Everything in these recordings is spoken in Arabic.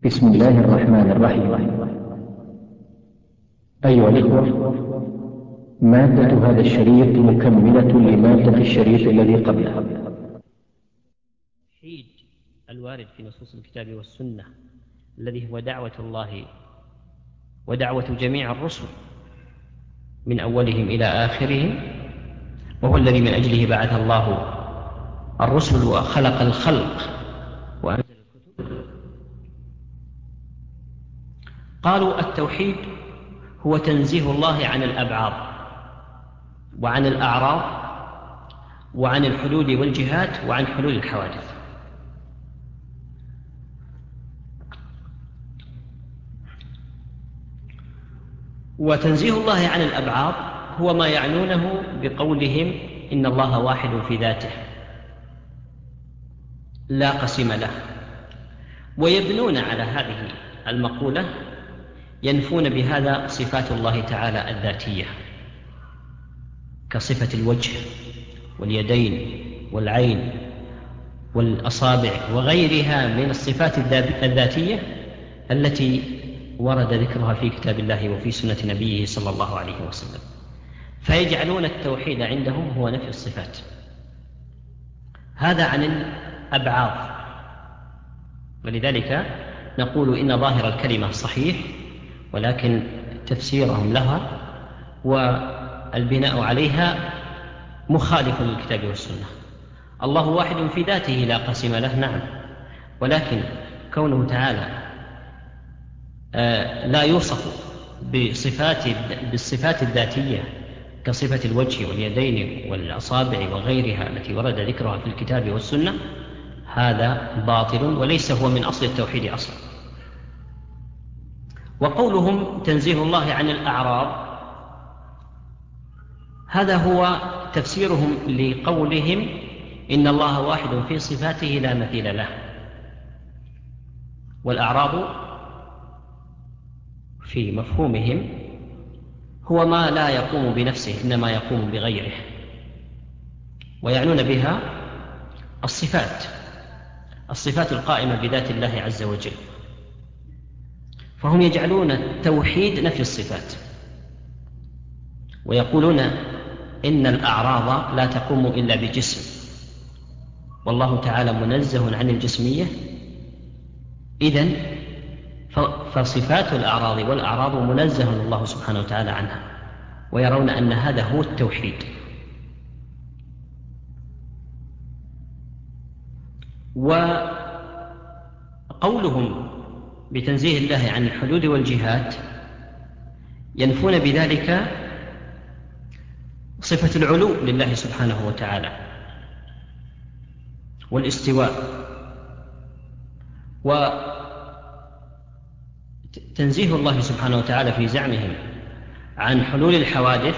بسم الله الرحمن الرحيم. أيها الإخوة، مادة هذا الشريط مكملة لمادة الشريط الذي قبله. توحيد الوارد في نصوص الكتاب والسنة الذي هو دعوة الله ودعوة جميع الرسل من أولهم إلى آخرهم، وهو الذي من أجله بعث الله الرسل وخلق الخلق وأنزل الكتب. قالوا التوحيد هو تنزيه الله عن الأبعاد وعن الأعراض وعن الحلول والجهات وعن حلول الحوادث. وتنزيه الله عن الأبعاد هو ما يعنونه بقولهم إن الله واحد في ذاته لا قسم له، ويبنون على هذه المقولة ينفون بهذا صفات الله تعالى الذاتية كصفة الوجه واليدين والعين والأصابع وغيرها من الصفات الذاتية التي ورد ذكرها في كتاب الله وفي سنة نبيه صلى الله عليه وسلم، فيجعلون التوحيد عندهم هو نفي الصفات. هذا عن الأبعاد، ولذلك نقول إن ظاهر الكلمة صحيح، ولكن تفسيرهم لها والبناء عليها مخالف للكتاب والسنة. الله واحد في ذاته لا قسم له، نعم، ولكن كونه تعالى لا يوصف بالصفات الذاتية كصفة الوجه واليدين والأصابع وغيرها التي ورد ذكرها في الكتاب والسنة، هذا باطل وليس هو من أصل التوحيد أصلا. وقولهم تنزيه الله عن الأعراض، هذا هو تفسيرهم لقولهم إن الله واحد في صفاته لا مثيل له. والأعراض في مفهومهم هو ما لا يقوم بنفسه إنما يقوم بغيره، ويعنون بها الصفات القائمة بذات الله عز وجل، فهم يجعلون التوحيد نفي الصفات، ويقولون إن الأعراض لا تقوم إلا بجسم، والله تعالى منزه عن الجسمية، إذن فصفات الأعراض والأعراض منزه الله سبحانه وتعالى عنها، ويرون أن هذا هو التوحيد. وقولهم بتنزيه الله عن الحدود والجهات ينفون بذلك صفة العلو لله سبحانه وتعالى والاستواء. وتنزيه الله سبحانه وتعالى في زعمهم عن حلول الحوادث،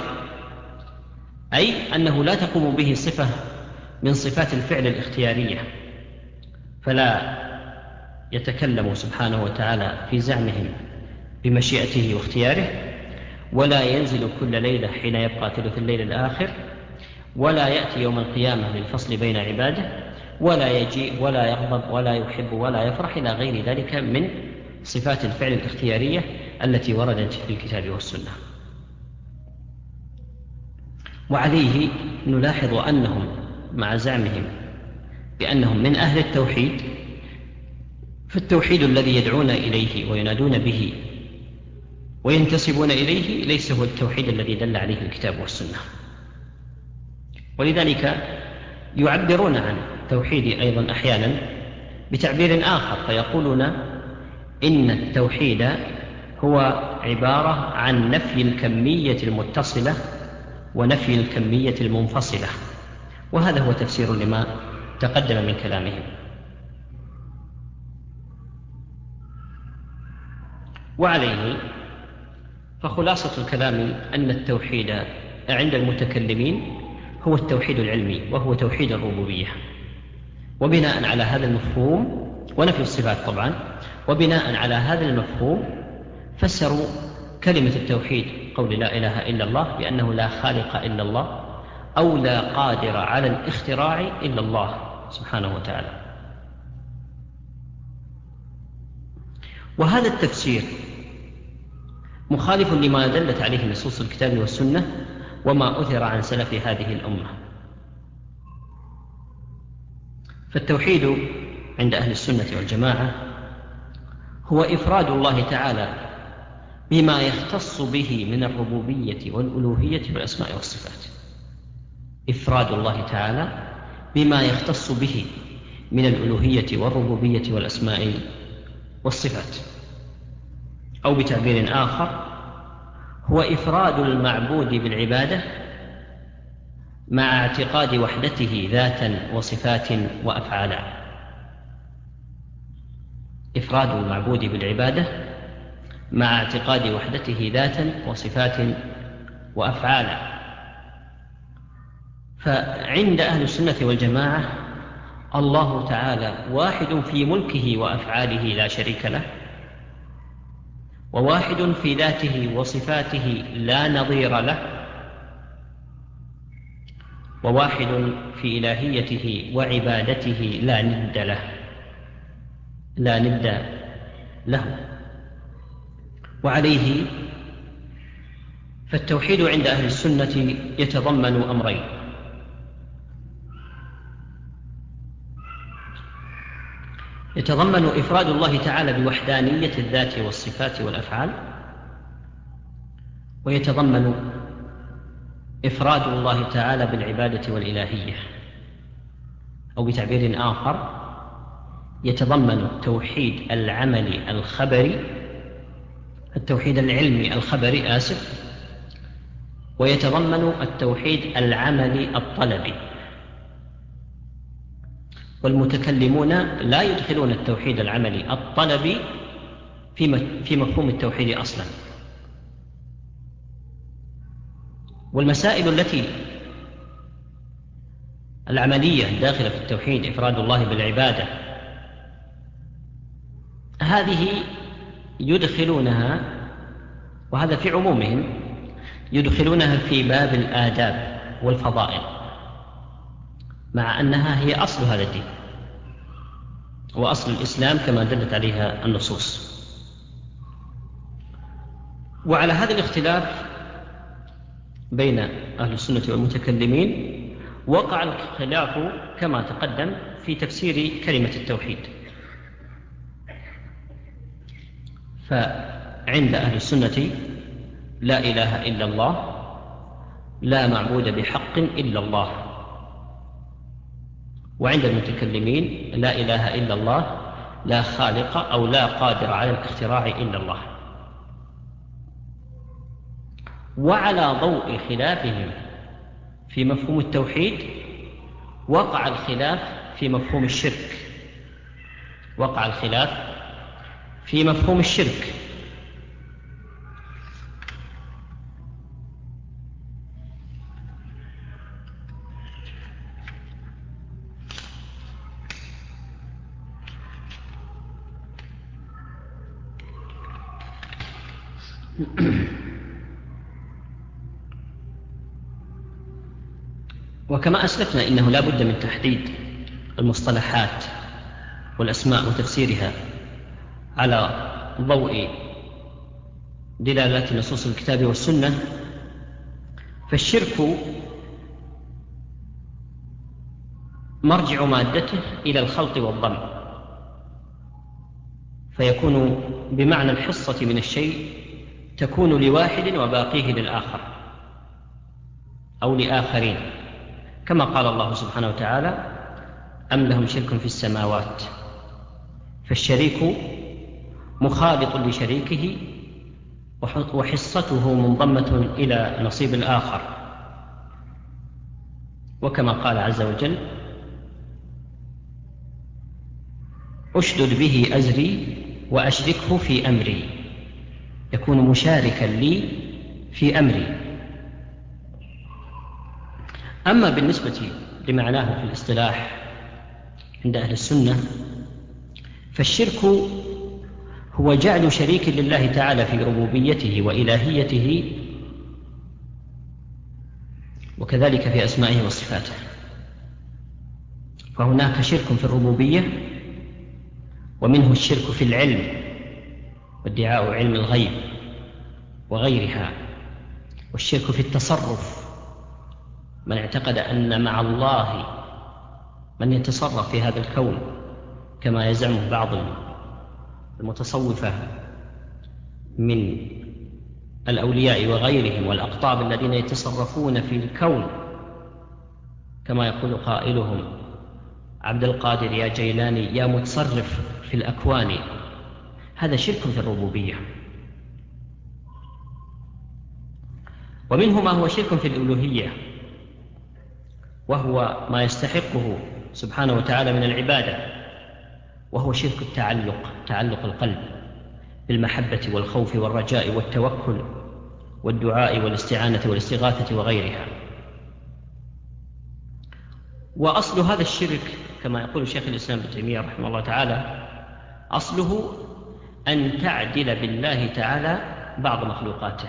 أي أنه لا تقوم به صفة من صفات الفعل الاختيارية، فلا يتكلم سبحانه وتعالى في زعمهم بمشيئته واختياره، ولا ينزل كل ليلة حين يبقى ثلث الليل الآخر، ولا يأتي يوم القيامة للفصل بين عباده، ولا يجيء ولا يغضب ولا يحب ولا يفرح إلى غير ذلك من صفات الفعل الاختيارية التي وردت في الكتاب والسنة. وعليه نلاحظ أنهم مع زعمهم بأنهم من أهل التوحيد، فالتوحيد الذي يدعون إليه وينادون به وينتسبون إليه ليس هو التوحيد الذي دل عليه الكتاب والسنة. ولذلك يعبرون عن التوحيد أيضا أحيانا بتعبير آخر، فيقولون إن التوحيد هو عبارة عن نفي الكمية المتصلة ونفي الكمية المنفصلة، وهذا هو تفسير لما تقدم من كلامهم. وعليه فخلاصة الكلام أن التوحيد عند المتكلمين هو التوحيد العلمي، وهو توحيد الربوبية. وبناء على هذا المفهوم ونفي الصفات طبعا، وبناء على هذا المفهوم فسروا كلمة التوحيد قول لا إله إلا الله بأنه لا خالق إلا الله، أو لا قادر على الاختراع إلا الله سبحانه وتعالى. وهذا التفسير مخالف لما دلت عليه نصوص الكتاب والسنة وما أثر عن سلف هذه الأمة. فالتوحيد عند أهل السنة والجماعة هو إفراد الله تعالى بما يختص به من الربوبية والألوهية والأسماء والصفات. إفراد الله تعالى بما يختص به من الألوهية والربوبية والأسماء والصفات، أو بتعبير آخر هو إفراد المعبود بالعبادة مع اعتقاد وحدته ذاتا وصفات وأفعالا. إفراد المعبود بالعبادة مع اعتقاد وحدته ذاتا وصفات وأفعالا. فعند أهل السنة والجماعة الله تعالى واحد في ملكه وأفعاله لا شريك له، وواحد في ذاته وصفاته لا نظير له، وواحد في إلهيته وعبادته لا ند له. وعليه فالتوحيد عند أهل السنة يتضمن أمرين: يتضمن إفراد الله تعالى بوحدانية الذات والصفات والأفعال، ويتضمن إفراد الله تعالى بالعبادة والإلهية، أو بتعبير آخر يتضمن التوحيد العملي الخبري، التوحيد العلمي الخبري ويتضمن التوحيد العملي الطلبي. والمتكلمون لا يدخلون التوحيد العملي الطلبي في مفهوم التوحيد أصلا. والمسائل التي العملية داخلة في التوحيد، إفراد الله بالعبادة، هذه يدخلونها، وهذا في عمومهم، يدخلونها في باب الآداب والفضائل، مع أنها هي أصل هذا الدين وأصل الإسلام كما دلت عليها النصوص. وعلى هذا الاختلاف بين أهل السنة والمتكلمين وقع الخلاف كما تقدم في تفسير كلمة التوحيد. فعند أهل السنة لا إله إلا الله، لا معبود بحق إلا الله. وعند المتكلمين لا إله إلا الله، لا خالق أو لا قادر على الاختراع إلا الله. وعلى ضوء خلافهم في مفهوم التوحيد وقع الخلاف في مفهوم الشرك. وقع الخلاف في مفهوم الشرك. وكما أسلفنا إنه لا بد من تحديد المصطلحات والأسماء وتفسيرها على ضوء دلالات نصوص الكتاب والسنة. فالشرك مرجع مادته إلى الخلط والضم، فيكون بمعنى الحصة من الشيء تكون لواحد وباقيه للآخر أو لآخرين، كما قال الله سبحانه وتعالى: أم لهم شرك في السماوات. فالشريك مخالط لشريكه وحصته منضمة إلى نصيب الآخر، وكما قال عز وجل: أشدد به أزري وأشركه في أمري، يكون مشاركا لي في أمري. أما بالنسبة لمعناه في الاصطلاح عند أهل السنة، فالشرك هو جعل شريك لله تعالى في ربوبيته وإلهيته، وكذلك في أسمائه وصفاته. فهناك شرك في الربوبية، ومنه الشرك في العلم، وادعاء علم الغيب وغيرها، والشرك في التصرف، من اعتقد أن مع الله من يتصرف في هذا الكون كما يزعم بعض المتصوفة من الأولياء وغيرهم والأقطاب الذين يتصرفون في الكون كما يقول قائلهم: عبد القادر يا جيلاني يا متصرف في الأكوان. هذا شرك في الربوبية. ومنه ما هو شرك في الألوهية، وهو ما يستحقه سبحانه وتعالى من العبادة، وهو شرك تعلق القلب بالمحبة والخوف والرجاء والتوكل والدعاء والاستعانة والاستغاثة وغيرها. وأصل هذا الشرك كما يقول شيخ الإسلام ابن تيمية رحمه الله تعالى، أصله أن تعدل بالله تعالى بعض مخلوقاته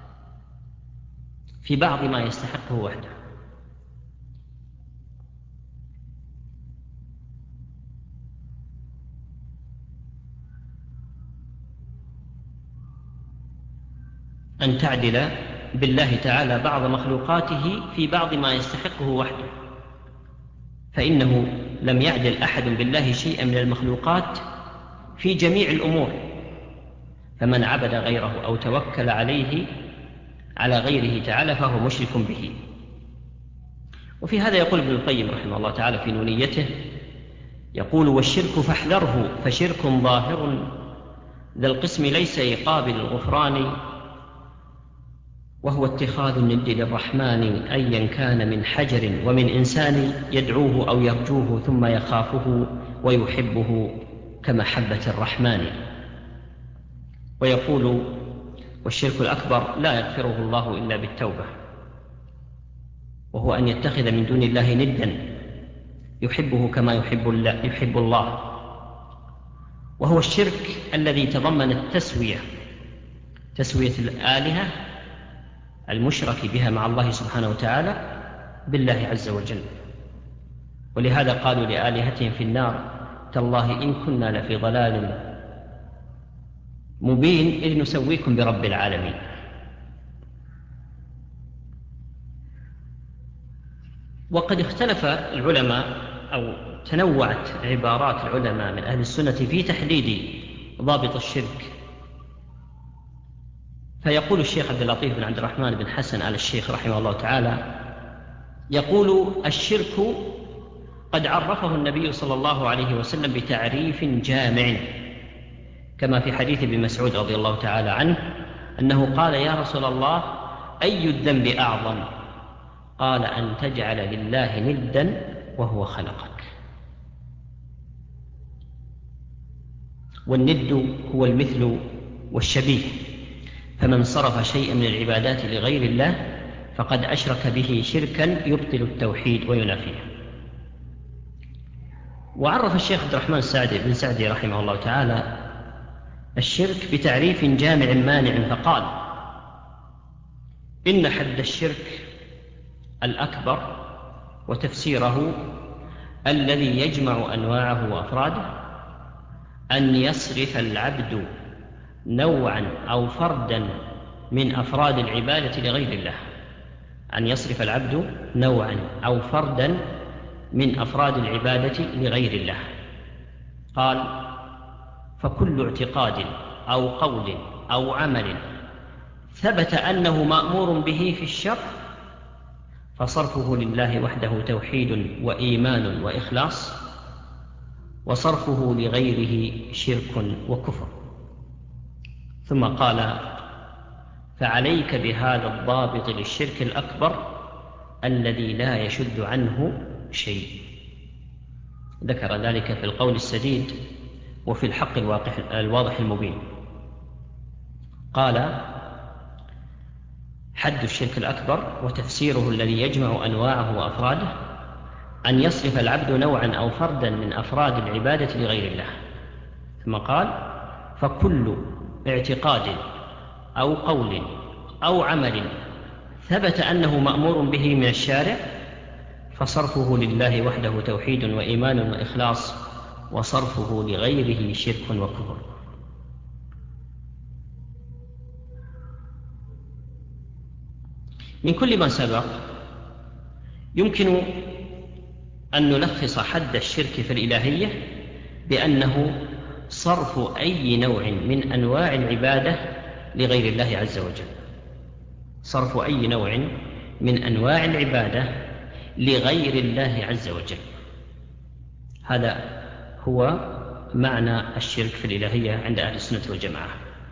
في بعض ما يستحقه وحده. أن تعدل بالله تعالى بعض مخلوقاته في بعض ما يستحقه وحده، فإنه لم يعدل أحد بالله شيئا من المخلوقات في جميع الأمور، فمن عبد غيره أو توكل على غيره تعالى فهو مشرك به. وفي هذا يقول ابن القيم رحمه الله تعالى في نونيته، يقول: والشرك فاحذره فشرك ظاهر ذا القسم ليس قابل الغفران، وهو اتخاذ الند للرحمن أيا كان من حجر ومن إنسان، يدعوه أو يرجوه ثم يخافه ويحبه كمحبة الرحمن. ويقول: والشرك الأكبر لا يغفره الله إلا بالتوبة، وهو أن يتخذ من دون الله ندا يحبه كما يحب الله، وهو الشرك الذي تضمن تسوية الآلهة المشرك بها مع الله سبحانه وتعالى بالله عز وجل. ولهذا قالوا لآلهتهم في النار: تالله إن كنا لفي ضلال مبين إذ نسويكم برب العالمين. وقد اختلف العلماء أو تنوعت عبارات العلماء من أهل السنة في تحديد ضابط الشرك. فيقول الشيخ عبد اللطيف بن عبد الرحمن بن حسن آل الشيخ رحمه الله تعالى، يقول: الشرك قد عرفه النبي صلى الله عليه وسلم بتعريف جامع، كما في حديث ابن مسعود رضي الله تعالى عنه أنه قال: يا رسول الله أي الذنب أعظم؟ قال: أن تجعل لله ندا وهو خلقك. والند هو المثل والشبيه، فمن صرف شيئا من العبادات لغير الله فقد أشرك به شركا يبطل التوحيد وينافيه. وعرف الشيخ عبد الرحمن بن سعدي رحمه الله تعالى الشرك بتعريف جامع مانع فقال: إن حد الشرك الأكبر وتفسيره الذي يجمع أنواعه وأفراده أن يصرف العبد نوعا أو فردا من أفراد العبادة لغير الله. أن يصرف العبد نوعا أو فردا من أفراد العبادة لغير الله. قال: فكل اعتقاد أو قول أو عمل ثبت أنه مأمور به في الشرع فصرفه لله وحده توحيد وإيمان وإخلاص، وصرفه لغيره شرك وكفر. ثم قال: فعليك بهذا الضابط للشرك الأكبر الذي لا يشد عنه شيء. ذكر ذلك في القول السديد وفي الحق الواضح المبين. قال: حد الشرك الأكبر وتفسيره الذي يجمع أنواعه وأفراده أن يصرف العبد نوعا أو فردا من أفراد العبادة لغير الله. ثم قال: فكل اعتقاد أو قول أو عمل ثبت أنه مأمور به من الشارع فصرفه لله وحده توحيد وإيمان وإخلاص، وصرفه لغيره شرك وكفر. ثم قال: فعليك بهذا الضابط للشرك الأكبر الذي لا يشد عنه شيء. ذكر ذلك في القول السديد وفي الحق الواضح المبين. قال: حد الشرك الأكبر وتفسيره الذي يجمع أنواعه وأفراده أن يصرف العبد نوعا أو فردا من أفراد العبادة لغير الله. ثم قال: فكل اعتقاد أو قول أو عمل ثبت أنه مأمور به من الشارع فصرفه لله وحده توحيد وإيمان وإخلاص، وصرفه لغيره شرك وكفر. من كل ما سبق يمكن أن نلخص حد الشرك في الإلهية بأنه صرف أي نوع من أنواع العبادة لغير الله عز وجل. صرف أي نوع من أنواع العبادة لغير الله عز وجل، هذا هو معنى الشرك في الإلهية عند أهل السنة والجماعة.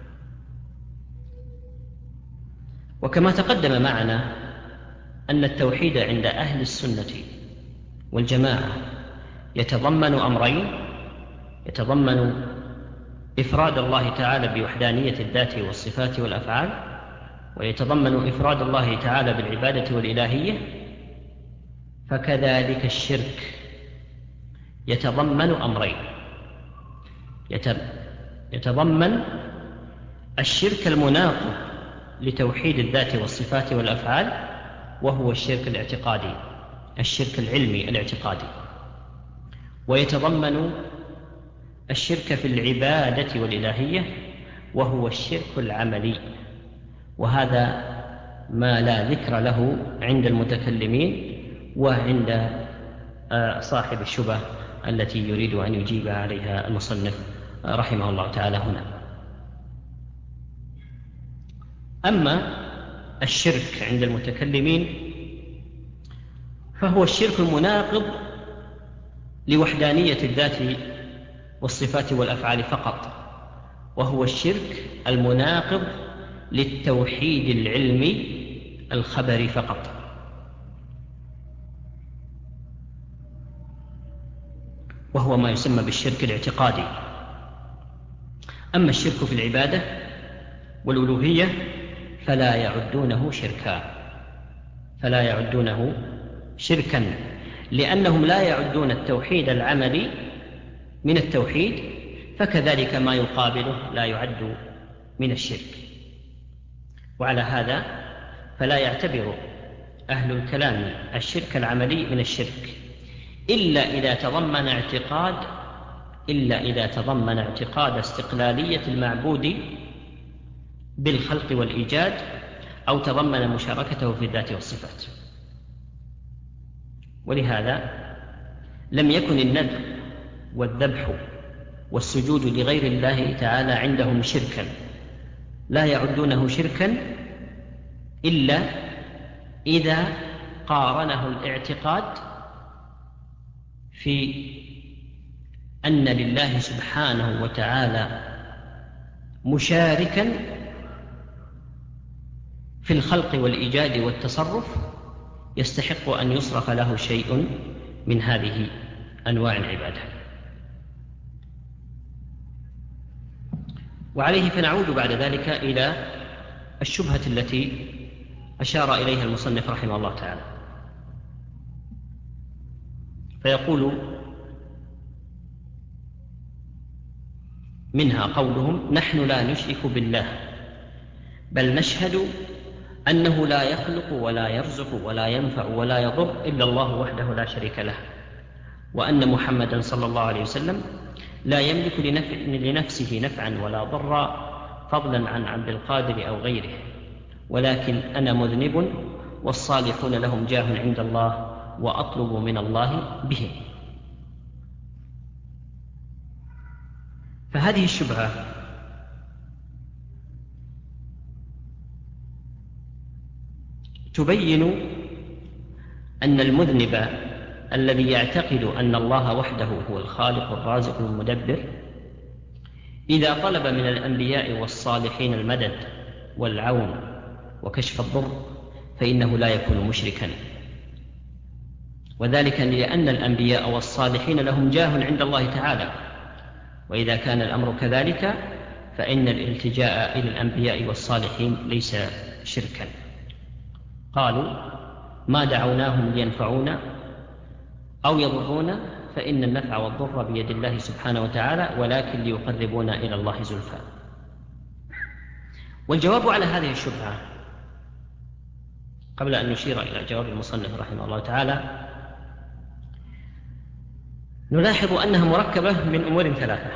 وكما تقدم معنا أن التوحيد عند أهل السنة والجماعة يتضمن أمرين: يتضمن إفراد الله تعالى بوحدانية الذات والصفات والأفعال، ويتضمن إفراد الله تعالى بالعبادة والإلهية. فكذلك الشرك يتضمن أمرين: يتضمن الشرك المناقض لتوحيد الذات والصفات والأفعال، وهو الشرك الاعتقادي، الشرك العلمي الاعتقادي، ويتضمن الشرك في العبادة والإلهية، وهو الشرك العملي، وهذا ما لا ذكر له عند المتكلمين وعند صاحب الشبهة التي يريد أن يجيب عليها المصنف رحمه الله تعالى هنا. أما الشرك عند المتكلمين فهو الشرك المناقض لوحدانية الذات والصفات والأفعال فقط، وهو الشرك المناقض للتوحيد العلمي الخبري فقط. وهو ما يسمى بالشرك الاعتقادي. أما الشرك في العبادة والألوهية فلا يعدونه شركا، لأنهم لا يعدون التوحيد العملي من التوحيد، فكذلك ما يقابله لا يعد من الشرك. وعلى هذا فلا يعتبر أهل الكلام الشرك العملي من الشرك إلا إذا تضمن اعتقاد استقلالية المعبود بالخلق والإيجاد، أو تضمن مشاركته في الذات والصفات. ولهذا لم يكن النذر والذبح والسجود لغير الله تعالى عندهم شركا، لا يعدونه شركا إلا إذا قارنه الاعتقاد في أن لله سبحانه وتعالى مشاركا في الخلق والإيجاد والتصرف يستحق أن يصرف له شيء من هذه أنواع العبادة. وعليه فنعود بعد ذلك إلى الشبهة التي أشار إليها المصنف رحمه الله تعالى، فيقول منها قولهم: نحن لا نشرك بالله، بل نشهد أنه لا يخلق ولا يرزق ولا ينفع ولا يضر إلا الله وحده لا شريك له، وأن محمدا صلى الله عليه وسلم لا يملك لنفسه نفعا ولا ضرا فضلا عن عبد القادر أو غيره، ولكن أنا مذنب والصالحون لهم جاه عند الله وأطلب من الله بهم. فهذه الشبهة تبين أن المذنب الذي يعتقد أن الله وحده هو الخالق الرازق المدبر إذا طلب من الأنبياء والصالحين المدد والعون وكشف الضر فإنه لا يكون مشركا، وذلك لأن الأنبياء والصالحين لهم جاه عند الله تعالى، وإذا كان الأمر كذلك فإن الالتجاء إلى الأنبياء والصالحين ليس شركا. قالوا: ما دعوناهم لينفعونا أو يضرونا فإن النفع والضر بيد الله سبحانه وتعالى، ولكن ليقربونا إلى الله زلفى. والجواب على هذه الشبهة قبل أن نشير إلى جواب المصنف رحمه الله تعالى نلاحظ أنها مركبة من أمور ثلاثة.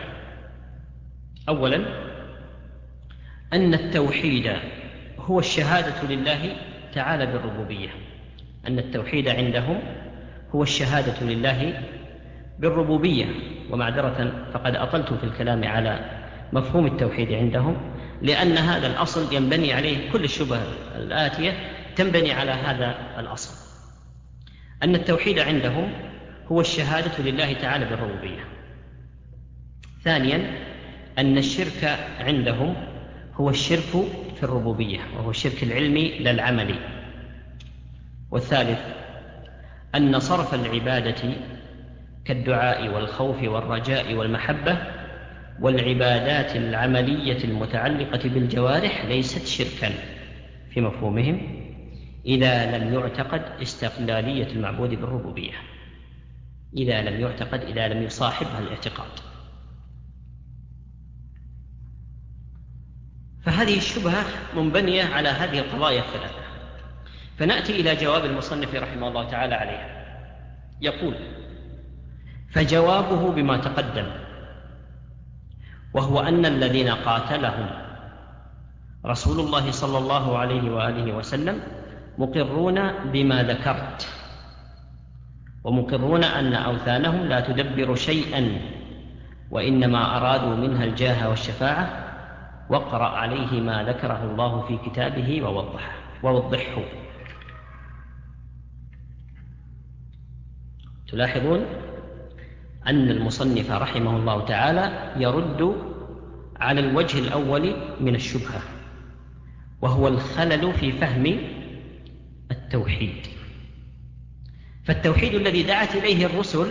أولا، أن التوحيد هو الشهادة لله تعالى بالربوبية، أن التوحيد عندهم هو الشهادة لله بالربوبية. ومعذرة فقد أطلت في الكلام على مفهوم التوحيد عندهم، لأن هذا الأصل ينبني عليه كل الشبه الآتية، تنبني على هذا الأصل، أن التوحيد عندهم هو الشهادة لله تعالى بالربوبية. ثانيا، أن الشرك عندهم هو الشرك في الربوبية، وهو الشرك العلمي لا العملي. والثالث، أن صرف العبادة كالدعاء والخوف والرجاء والمحبة والعبادات العملية المتعلقة بالجوارح ليست شركا في مفهومهم إذا لم يعتقد استقلالية المعبود بالربوبية، إذا لم يصاحبها الاعتقاد. فهذه الشبهة منبنية على هذه القضايا الثلاثة. فنأتي إلى جواب المصنف رحمه الله تعالى عليها. يقول: فجوابه بما تقدم، وهو أن الذين قاتلهم رسول الله صلى الله عليه وآله وسلم مقرون بما ذكرت، ومقرون أن أوثانهم لا تدبر شيئا، وإنما أرادوا منها الجاه والشفاعة، واقرأ عليه ما ذكره الله في كتابه ووضحه. تلاحظون أن المصنف رحمه الله تعالى يرد على الوجه الأول من الشبهة، وهو الخلل في فهم التوحيد. فالتوحيد الذي دعت إليه الرسل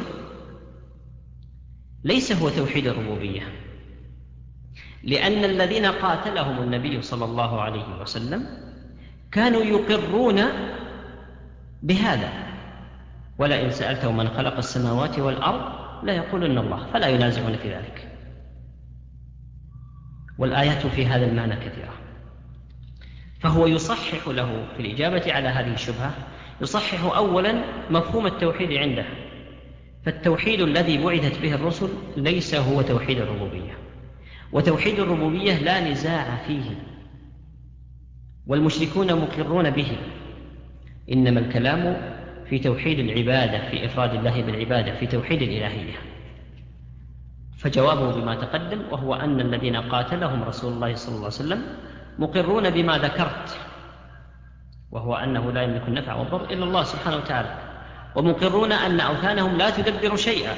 ليس هو توحيد الربوبية، لأن الذين قاتلهم النبي صلى الله عليه وسلم كانوا يقرون بهذا. ولئن سألتهم من خلق السماوات والأرض لا يقولن الله، فلا ينازعون في ذلك. والآيات في هذا المعنى كثيرة. فهو يصحح له في الإجابة على هذه الشبهة، يصحح أولا مفهوم التوحيد عنده. فالتوحيد الذي بعثت به الرسل ليس هو توحيد الربوبية، وتوحيد الربوبية لا نزاع فيه، والمشركون مقرون به. إنما الكلام في توحيد العبادة، في إفراد الله بالعبادة، في توحيد الإلهية. فجوابه بما تقدم، وهو أن الذين قاتلهم رسول الله صلى الله عليه وسلم مقرون بما ذكرت، وهو أنه لا يملك النفع والضر إلا الله سبحانه وتعالى، ومقرون أن أوثانهم لا تدبر شيئا،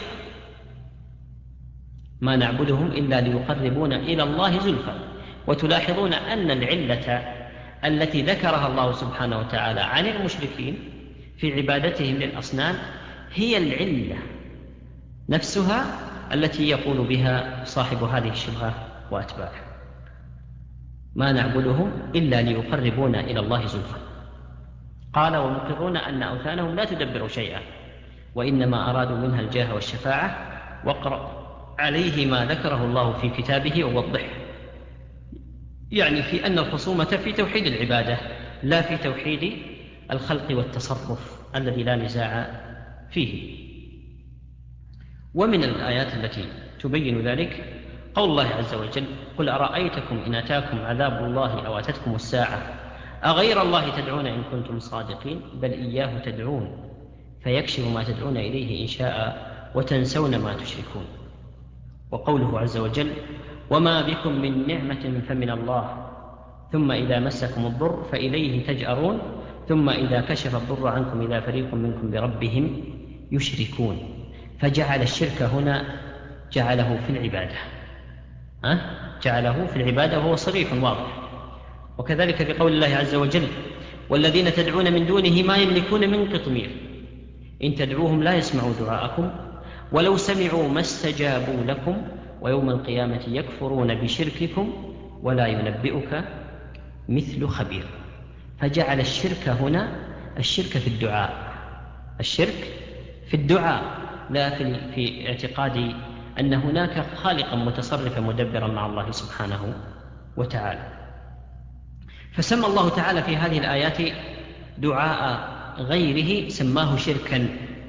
ما نعبدهم إلا ليقربونا إلى الله زلفى. وتلاحظون أن العلة التي ذكرها الله سبحانه وتعالى عن المشركين في عبادتهم للأصنام هي العلة نفسها التي يقول بها صاحب هذه الشبهة وأتباعه: ما نعبدهم إلا ليقربونا إلى الله زلفى. قال: ومقرون أن أوثانهم لا تدبر شيئا، وإنما أرادوا منها الجاه والشفاعة، واقرأ عليه ما ذكره الله في كتابه ووضحه. يعني في أن الخصومة في توحيد العبادة لا في توحيد الخلق والتصرف الذي لا نزاع فيه. ومن الآيات التي تبين ذلك قول الله عز وجل: قل أرأيتكم إن أتاكم عذاب الله أو أتتكم الساعة أغير الله تدعون إن كنتم صادقين بل إياه تدعون فيكشف ما تدعون إليه إن شاء وتنسون ما تشركون. وقوله عز وجل: وما بكم من نعمة فمن الله ثم إذا مسكم الضر فإليه تجأرون ثم إذا كشف الضر عنكم إذا فريق منكم بربهم يشركون. فجعل الشرك هنا جعله في العبادة، جعله في العبادة وهو صريح واضح. وكذلك في قول الله عز وجل: والذين تدعون من دونه ما يملكون من قطمير إن تدعوهم لا يسمعوا دعاءكم ولو سمعوا ما استجابوا لكم ويوم القيامة يكفرون بشرككم ولا ينبئك مثل خبير. فجعل الشرك هنا الشرك في الدعاء، الشرك في الدعاء، لا في اعتقاد أن هناك خالقا متصرفا مدبرا مع الله سبحانه وتعالى. فسمى الله تعالى في هذه الآيات دعاء غيره سماه شركا،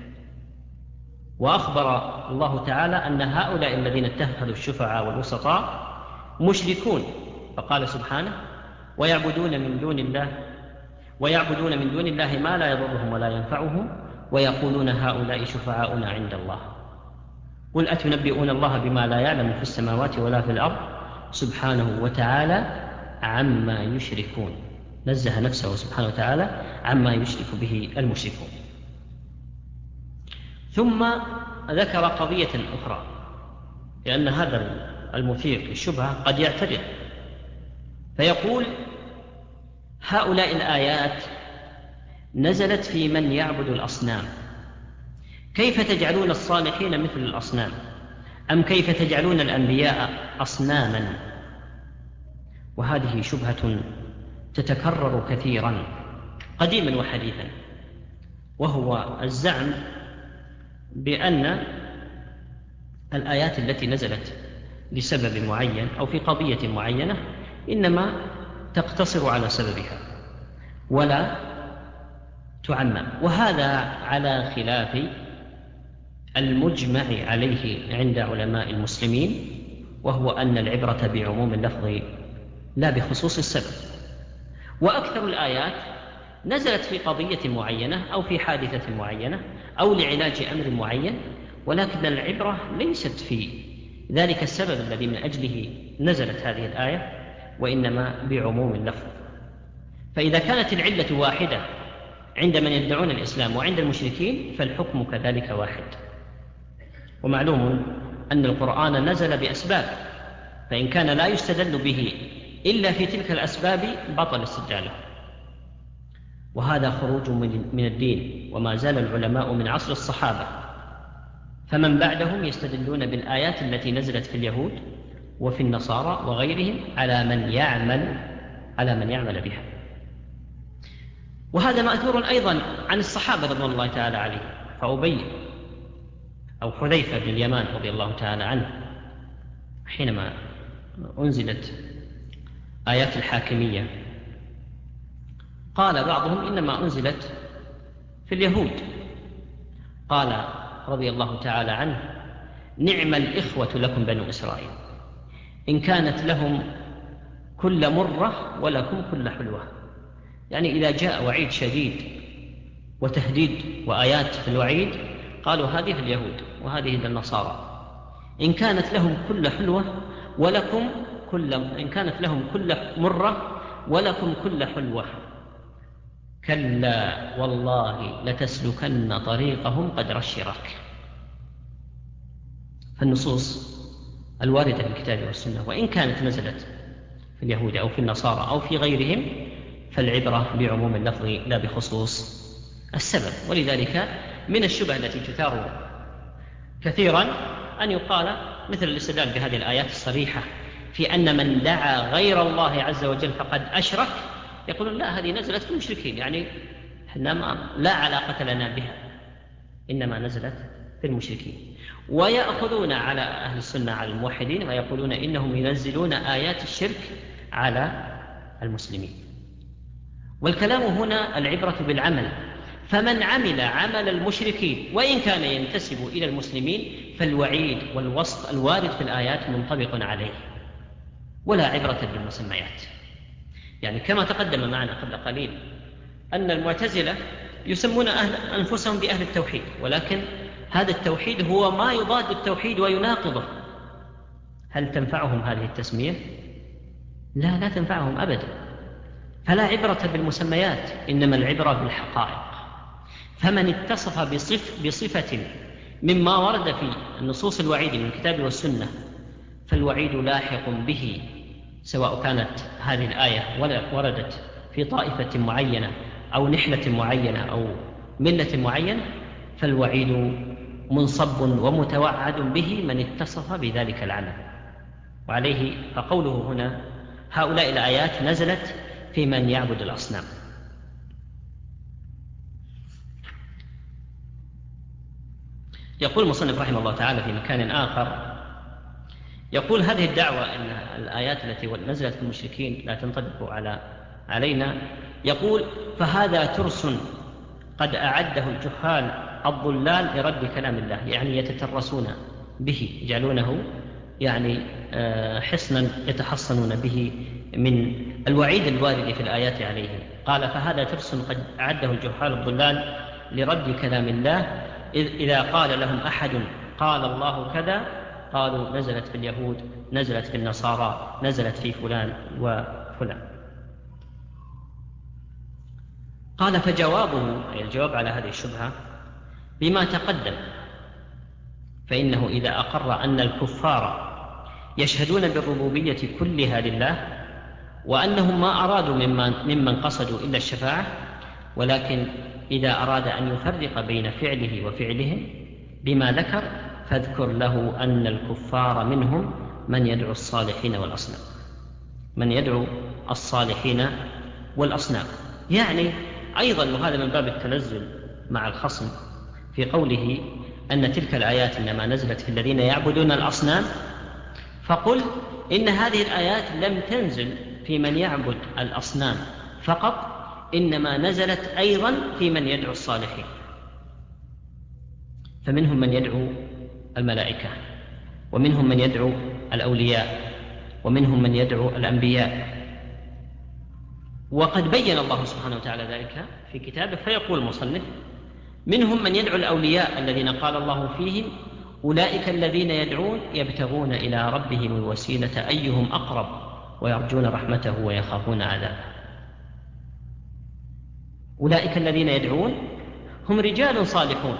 وأخبر الله تعالى أن هؤلاء الذين اتخذوا الشفعاء والوسطاء مشركون، فقال سبحانه: ويعبدون من دون الله ويعبدون من دون الله ما لا يضرهم ولا ينفعهم ويقولون هؤلاء شفعاؤنا عند الله قل أتنبئون الله بما لا يعلم في السماوات ولا في الأرض سبحانه وتعالى عما يشركون. نزه نفسه سبحانه وتعالى عما يشرك به المشركون. ثم ذكر قضية أخرى، لأن هذا المثير للشبهة قد يعترض فيقول: هؤلاء الآيات نزلت في من يعبد الأصنام، كيف تجعلون الصالحين مثل الأصنام؟ أم كيف تجعلون الأنبياء أصناما؟ وهذه شبهة تتكرر كثيرا قديما وحديثا، وهو الزعم بأن الآيات التي نزلت لسبب معين أو في قضية معينة إنما تقتصر على سببها ولا تعمم، وهذا على خلاف المجمع عليه عند علماء المسلمين، وهو أن العبرة بعموم اللفظ لا بخصوص السبب. وأكثر الآيات نزلت في قضية معينة أو في حادثة معينة أو لعلاج أمر معين، ولكن العبرة ليست في ذلك السبب الذي من أجله نزلت هذه الآية، وإنما بعموم اللفظ. فإذا كانت العلة واحدة عند من يدعون الإسلام وعند المشركين فالحكم كذلك واحد. ومعلوم أن القرآن نزل بأسباب، فإن كان لا يستدل به إلا في تلك الأسباب بطل استدلاله، وهذا خروج من الدين. وما زال العلماء من عصر الصحابة فمن بعدهم يستدلون بالآيات التي نزلت في اليهود وفي النصارى وغيرهم على من يعمل بها. وهذا مأثور أيضا عن الصحابة رضوان الله تعالى عليهم، فأبي أو حذيفة بن اليمان رضي الله تعالى عنه حينما أنزلت آيات الحاكمية قال بعضهم إنما أنزلت في اليهود، قال رضي الله تعالى عنه: نعم الإخوة لكم بنو إسرائيل، إن كانت لهم كل مرة ولكم كل حلوة. يعني إذا جاء وعيد شديد وتهديد وآيات في الوعيد قالوا هذه اليهود وهذه النصارى، إن كانت لهم كل حلوة ولكم إن كانت لهم كل مرة ولكم كل حلوة، كلا والله لتسلكن طريقهم قدر الشراك. فالنصوص الواردة في الكتاب والسنة وإن كانت نزلت في اليهود أو في النصارى أو في غيرهم فالعبرة بعموم اللفظ لا بخصوص السبب. ولذلك من الشبه التي تثار كثيرا أن يقال مثل الاستدلال بهذه الآيات الصريحة في أن من دعا غير الله عز وجل فقد أشرك، يقولون لا، هذه نزلت في المشركين، يعني لا علاقة لنا بها، إنما نزلت في المشركين. ويأخذون على أهل السنة على الموحدين ويقولون إنهم ينزلون آيات الشرك على المسلمين. والكلام هنا العبرة بالعمل، فمن عمل عمل المشركين وإن كان ينتسب إلى المسلمين فالوعيد والوصف الوارد في الآيات منطبق عليه، ولا عبرة بالمسميات. يعني كما تقدم معنا قبل قليل أن المعتزلة يسمون أنفسهم بأهل التوحيد، ولكن هذا التوحيد هو ما يضاد التوحيد ويناقضه. هل تنفعهم هذه التسمية؟ لا تنفعهم أبدا. فلا عبرة بالمسميات، إنما العبرة بالحقائق. فمن اتصف بصفة مما ورد في النصوص الوعيد من الكتاب والسنة فالوعيد لاحق به، سواء كانت هذه الآية وردت في طائفة معينة أو نحلة معينة أو ملة معينة، فالوعيد منصب ومتوعد به من اتصف بذلك العمل. وعليه فقوله هنا هؤلاء الآيات نزلت في من يعبد الأصنام. يقول المصنف رحمه الله تعالى في مكان آخر، يقول هذه الدعوة أن الآيات التي نزلت في المشركين لا تنطبق علينا، يقول فهذا ترس قد أعده الجهال الضلال لرد كلام الله، يعني يتترسون به، يجعلونه يعني حصنا يتحصنون به من الوعيد الوارد في الآيات عليهم. قال: فهذا ترس قد أعده الجهال الضلال لرد كلام الله، إذا قال لهم أحد قال الله كذا قالوا نزلت في اليهود، نزلت في النصارى، نزلت في فلان وفلان. قال: فجوابه، أي الجواب على هذه الشبهة، بما تقدم، فإنه إذا أقر أن الكفار يشهدون بالربوبية كلها لله، وأنهم ما أرادوا ممن قصدوا إلا الشفاعة، ولكن إذا أراد أن يفرق بين فعله وفعلهم بما ذكر، فاذكر له أن الكفار منهم من يدعو الصالحين والأصنام، من يدعو الصالحين والأصنام. يعني أيضا، وهذا من باب التنزل مع الخصم في قوله أن تلك الآيات إنما نزلت في الذين يعبدون الأصنام، فقل إن هذه الآيات لم تنزل في من يعبد الأصنام فقط، إنما نزلت أيضا في من يدعو الصالحين، فمنهم من يدعو الملائكة، ومنهم من يدعو الأولياء، ومنهم من يدعو الأنبياء. وقد بين الله سبحانه وتعالى ذلك في كتابه، فيقول المصنف: منهم من يدعو الأولياء الذين قال الله فيهم: أولئك الذين يدعون يبتغون إلى ربهم الوسيلة أيهم أقرب ويرجون رحمته ويخافون عذابه. أولئك الذين يدعون هم رجال صالحون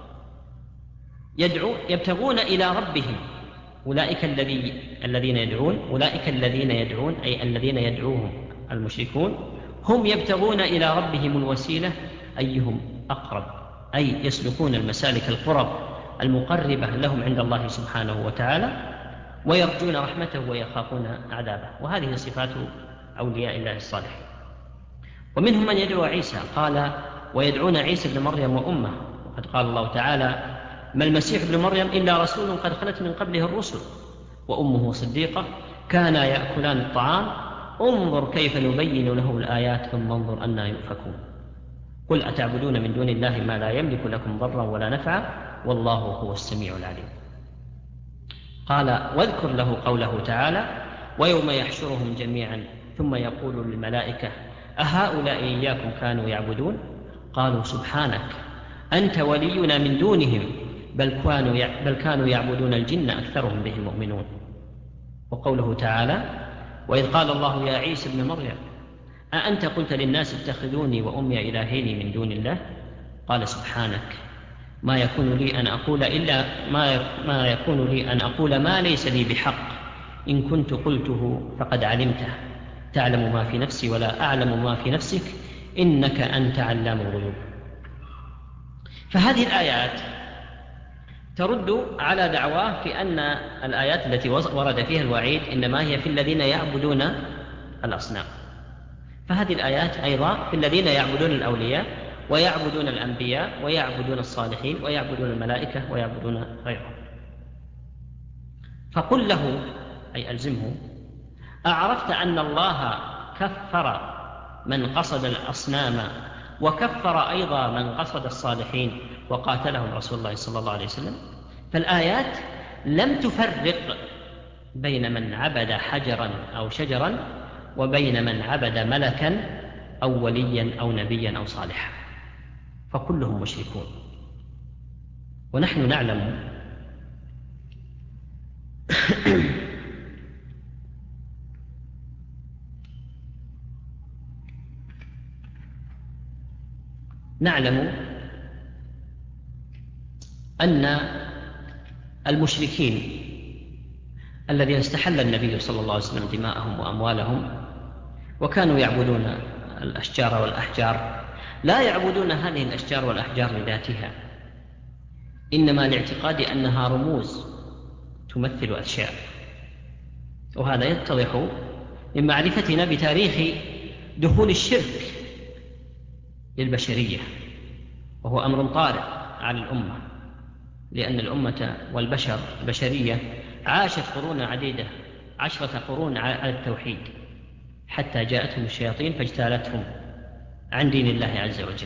يبتغون إلى ربهم. أولئك الذين يدعون، أولئك الذين يدعون أي الذين يدعوهم المشركون، هم يبتغون إلى ربهم الوسيلة أيهم أقرب، أي يسلكون المسالك القرب المقربة لهم عند الله سبحانه وتعالى، ويرجون رحمته ويخافون عذابه. وهذه صفات أولياء الله الصالحين. ومنهم من يدعو عيسى، قال: ويدعون عيسى ابن مريم وأمه، وقد قال الله تعالى: ما المسيح ابن مريم إلا رسول قد خلت من قبله الرسل وأمه صديقة كانا يأكلان الطعام انظر كيف نبين له الآيات ثم انظر أنى يؤفكون قل أتعبدون من دون الله ما لا يملك لكم ضرا ولا نفعا والله هو السميع العليم. قال: واذكر له قوله تعالى: ويوم يحشرهم جميعا ثم يقول للملائكة أهؤلاء إياكم كانوا يعبدون قالوا سبحانك أنت ولينا من دونهم بل كانوا يعبدون الجن أكثرهم بهم مؤمنون. وقوله تعالى: وإذ قال الله يا عيسى ابن مريم أأنت قلت للناس اتخذوني وأمي إلهين من دون الله قال سبحانك ما يكون لي أن أقول ما ليس لي بحق إن كنت قلته فقد علمته تعلم ما في نفسي ولا أعلم ما في نفسك إنك أنت علام الغيوب. فهذه الآيات ترد على دعواه في أن الآيات التي ورد فيها الوعيد إنما هي في الذين يعبدون الأصنام، فهذه الآيات أيضا في الذين يعبدون الأولياء ويعبدون الأنبياء ويعبدون الصالحين ويعبدون الملائكة ويعبدون غيرهم. فقل له أي ألزمه: أعرفت أن الله كفر من قصد الأصنام وكفر أيضا من قصد الصالحين وقاتلهم رسول الله صلى الله عليه وسلم. فالآيات لم تفرق بين من عبد حجرا أو شجرا وبين من عبد ملكا أو وليا أو نبيا أو صالحا، فكلهم مشركون. ونحن نعلم أن المشركين الذين استحل النبي صلى الله عليه وسلم دماءهم وأموالهم وكانوا يعبدون الأشجار والأحجار لا يعبدون هذه الأشجار والأحجار لذاتها، إنما لاعتقاد أنها رموز تمثل أشياء. وهذا يتضح من معرفتنا بتاريخ دخول الشرك للبشرية، وهو أمر طارئ على الأمة، لأن الأمة والبشر البشرية عاشت قرون عديدة 10 قرون على التوحيد حتى جاءتهم الشياطين فاجتالتهم عن دين الله عز وجل.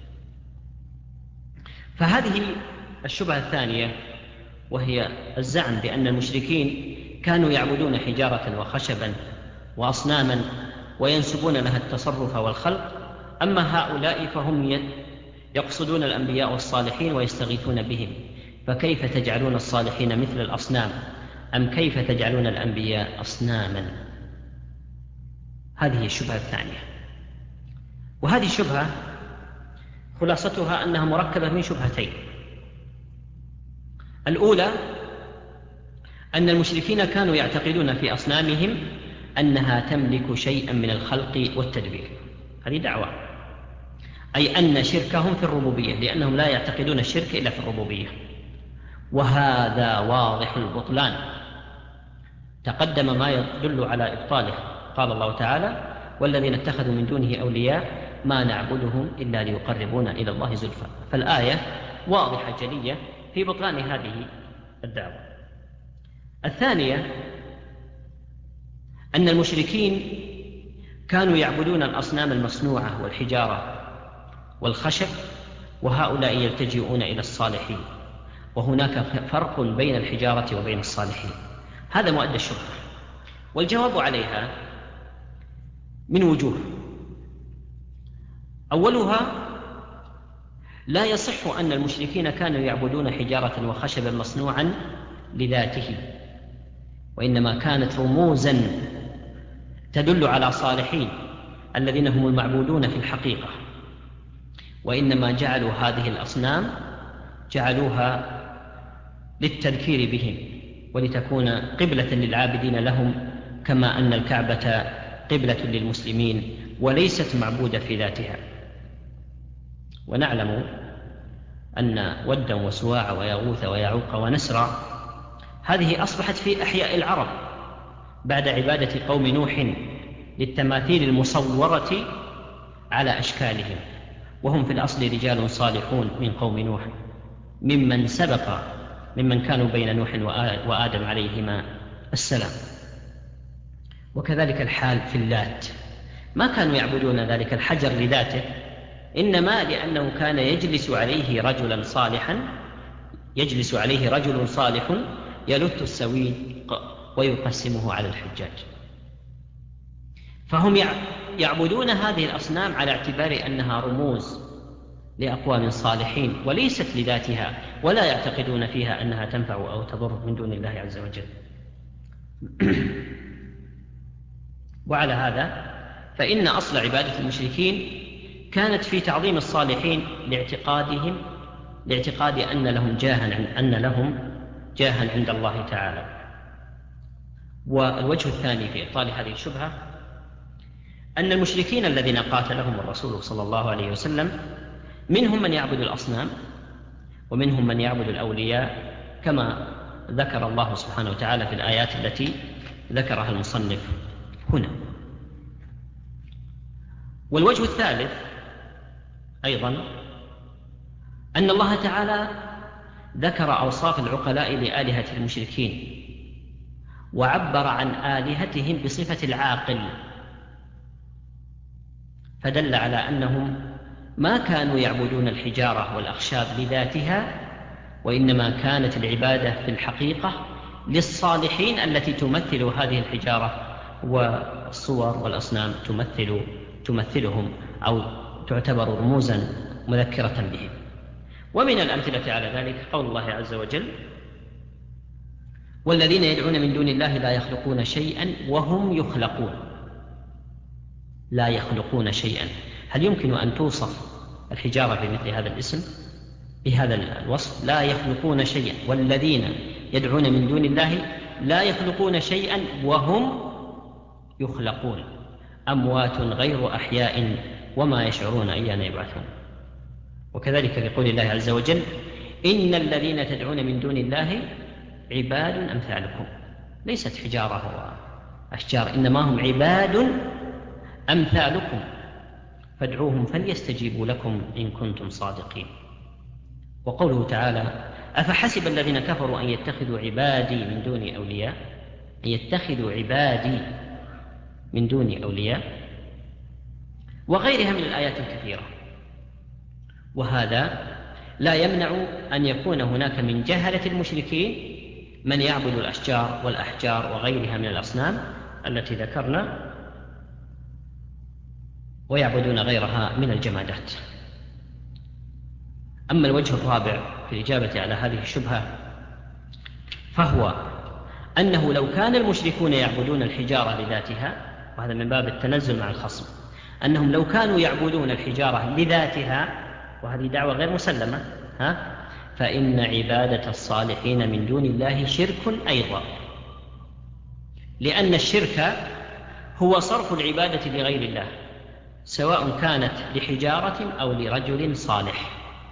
فهذه الشبهة الثانية، وهي الزعم بأن المشركين كانوا يعبدون حجارة وخشبا وأصناما وينسبون لها التصرف والخلق، أما هؤلاء فهم يقصدون الأنبياء والصالحين ويستغيثون بهم، فكيف تجعلون الصالحين مثل الأصنام؟ أم كيف تجعلون الأنبياء أصناما؟ هذه الشبهة الثانية. وهذه الشبهة خلاصتها أنها مركبة من شبهتين. الأولى أن المشركين كانوا يعتقدون في أصنامهم أنها تملك شيئا من الخلق والتدبير، هذه دعوة، أي أن شركهم في الربوبية، لأنهم لا يعتقدون الشرك إلا في الربوبية، وهذا واضح البطلان، تقدم ما يدل على إبطاله. قال الله تعالى: والذين اتخذوا من دونه أولياء ما نعبدهم إلا ليقربونا إلى الله زلفى. فالآية واضحة جلية في بطلان هذه الدعوة. الثانية أن المشركين كانوا يعبدون الأصنام المصنوعة والحجارة والخشب، وهؤلاء يلتجئون إلى الصالحين، وهناك فرق بين الحجارة وبين الصالحين. هذا مؤدى الشبهة، والجواب عليها من وجوه. أولها: لا يصح أن المشركين كانوا يعبدون حجارة وخشبا مصنوعا لذاته، وإنما كانت رموزا تدل على صالحين الذين هم المعبودون في الحقيقة، وإنما جعلوا هذه الأصنام جعلوها للتذكير بهم ولتكون قبلة للعابدين لهم، كما أن الكعبة قبلة للمسلمين وليست معبودة في ذاتها. ونعلم أن ودا وسواع ويغوث ويعوق ونسرا هذه أصبحت في أحياء العرب بعد عبادة قوم نوح للتماثيل المصورة على أشكالهم، وهم في الأصل رجال صالحون من قوم نوح، ممن كانوا بين نوح وآدم عليهما السلام. وكذلك الحال في اللات، ما كانوا يعبدون ذلك الحجر لذاته، إنما لأنه كان يجلس عليه رجل صالح يلت السويق ويقسمه على الحجاج. فهم يعبدون هذه الأصنام على اعتبار أنها رموز لأقوام صالحين وليست لذاتها، ولا يعتقدون فيها أنها تنفع أو تضر من دون الله عز وجل. وعلى هذا فإن أصل عبادة المشركين كانت في تعظيم الصالحين لاعتقاد أن لهم جاها عند الله تعالى. والوجه الثاني في إبطال هذه الشبهة أن المشركين الذين قاتلهم الرسول صلى الله عليه وسلم منهم من يعبد الأصنام ومنهم من يعبد الأولياء، كما ذكر الله سبحانه وتعالى في الآيات التي ذكرها المصنف هنا. والوجه الثالث أيضا أن الله تعالى ذكر أوصاف العقلاء لآلهة المشركين، وعبر عن آلهتهم بصفة العاقل، فدل على أنهم ما كانوا يعبدون الحجارة والأخشاب لذاتها، وإنما كانت العبادة في الحقيقة للصالحين التي تمثل هذه الحجارة والصور والأصنام تمثلهم أو تعتبر رموزا مذكرة بهم. ومن الأمثلة على ذلك قول الله عز وجل: والذين يدعون من دون الله لا يخلقون شيئا وهم يخلقون. لا يخلقون شيئا، هل يمكن أن توصف الحجارة بمثل هذا الاسم، بهذا الوصف؟ لا يخلقون شيئا، والذين يدعون من دون الله لا يخلقون شيئا وهم يخلقون، أموات غير أحياء وما يشعرون أيان يبعثون. وكذلك في قول الله عز وجل: إن الذين تدعون من دون الله عباد أمثالكم. ليست حجارة وأشجار، إنما هم عباد أمثالكم فادعوهم فليستجيبوا لكم إن كنتم صادقين. وقوله تعالى: أفحسب الذين كفروا أن يتخذوا عبادي من دوني أولياء، أن يتخذوا عبادي من دوني أولياء، وغيرها من الآيات الكثيرة. وهذا لا يمنع أن يكون هناك من جهلة المشركين من يعبد الأشجار والأحجار وغيرها من الأصنام التي ذكرنا، ويعبدون غيرها من الجمادات. أما الوجه الرابع في الإجابة على هذه الشبهة فهو أنه لو كان المشركون يعبدون الحجارة لذاتها، وهذا من باب التنزل مع الخصم، أنهم لو كانوا يعبدون الحجارة لذاتها، وهذه دعوة غير مسلمة، فإن عبادة الصالحين من دون الله شرك أيضا، لأن الشرك هو صرف العبادة لغير الله، سواء كانت لحجارة أو لرجل صالح.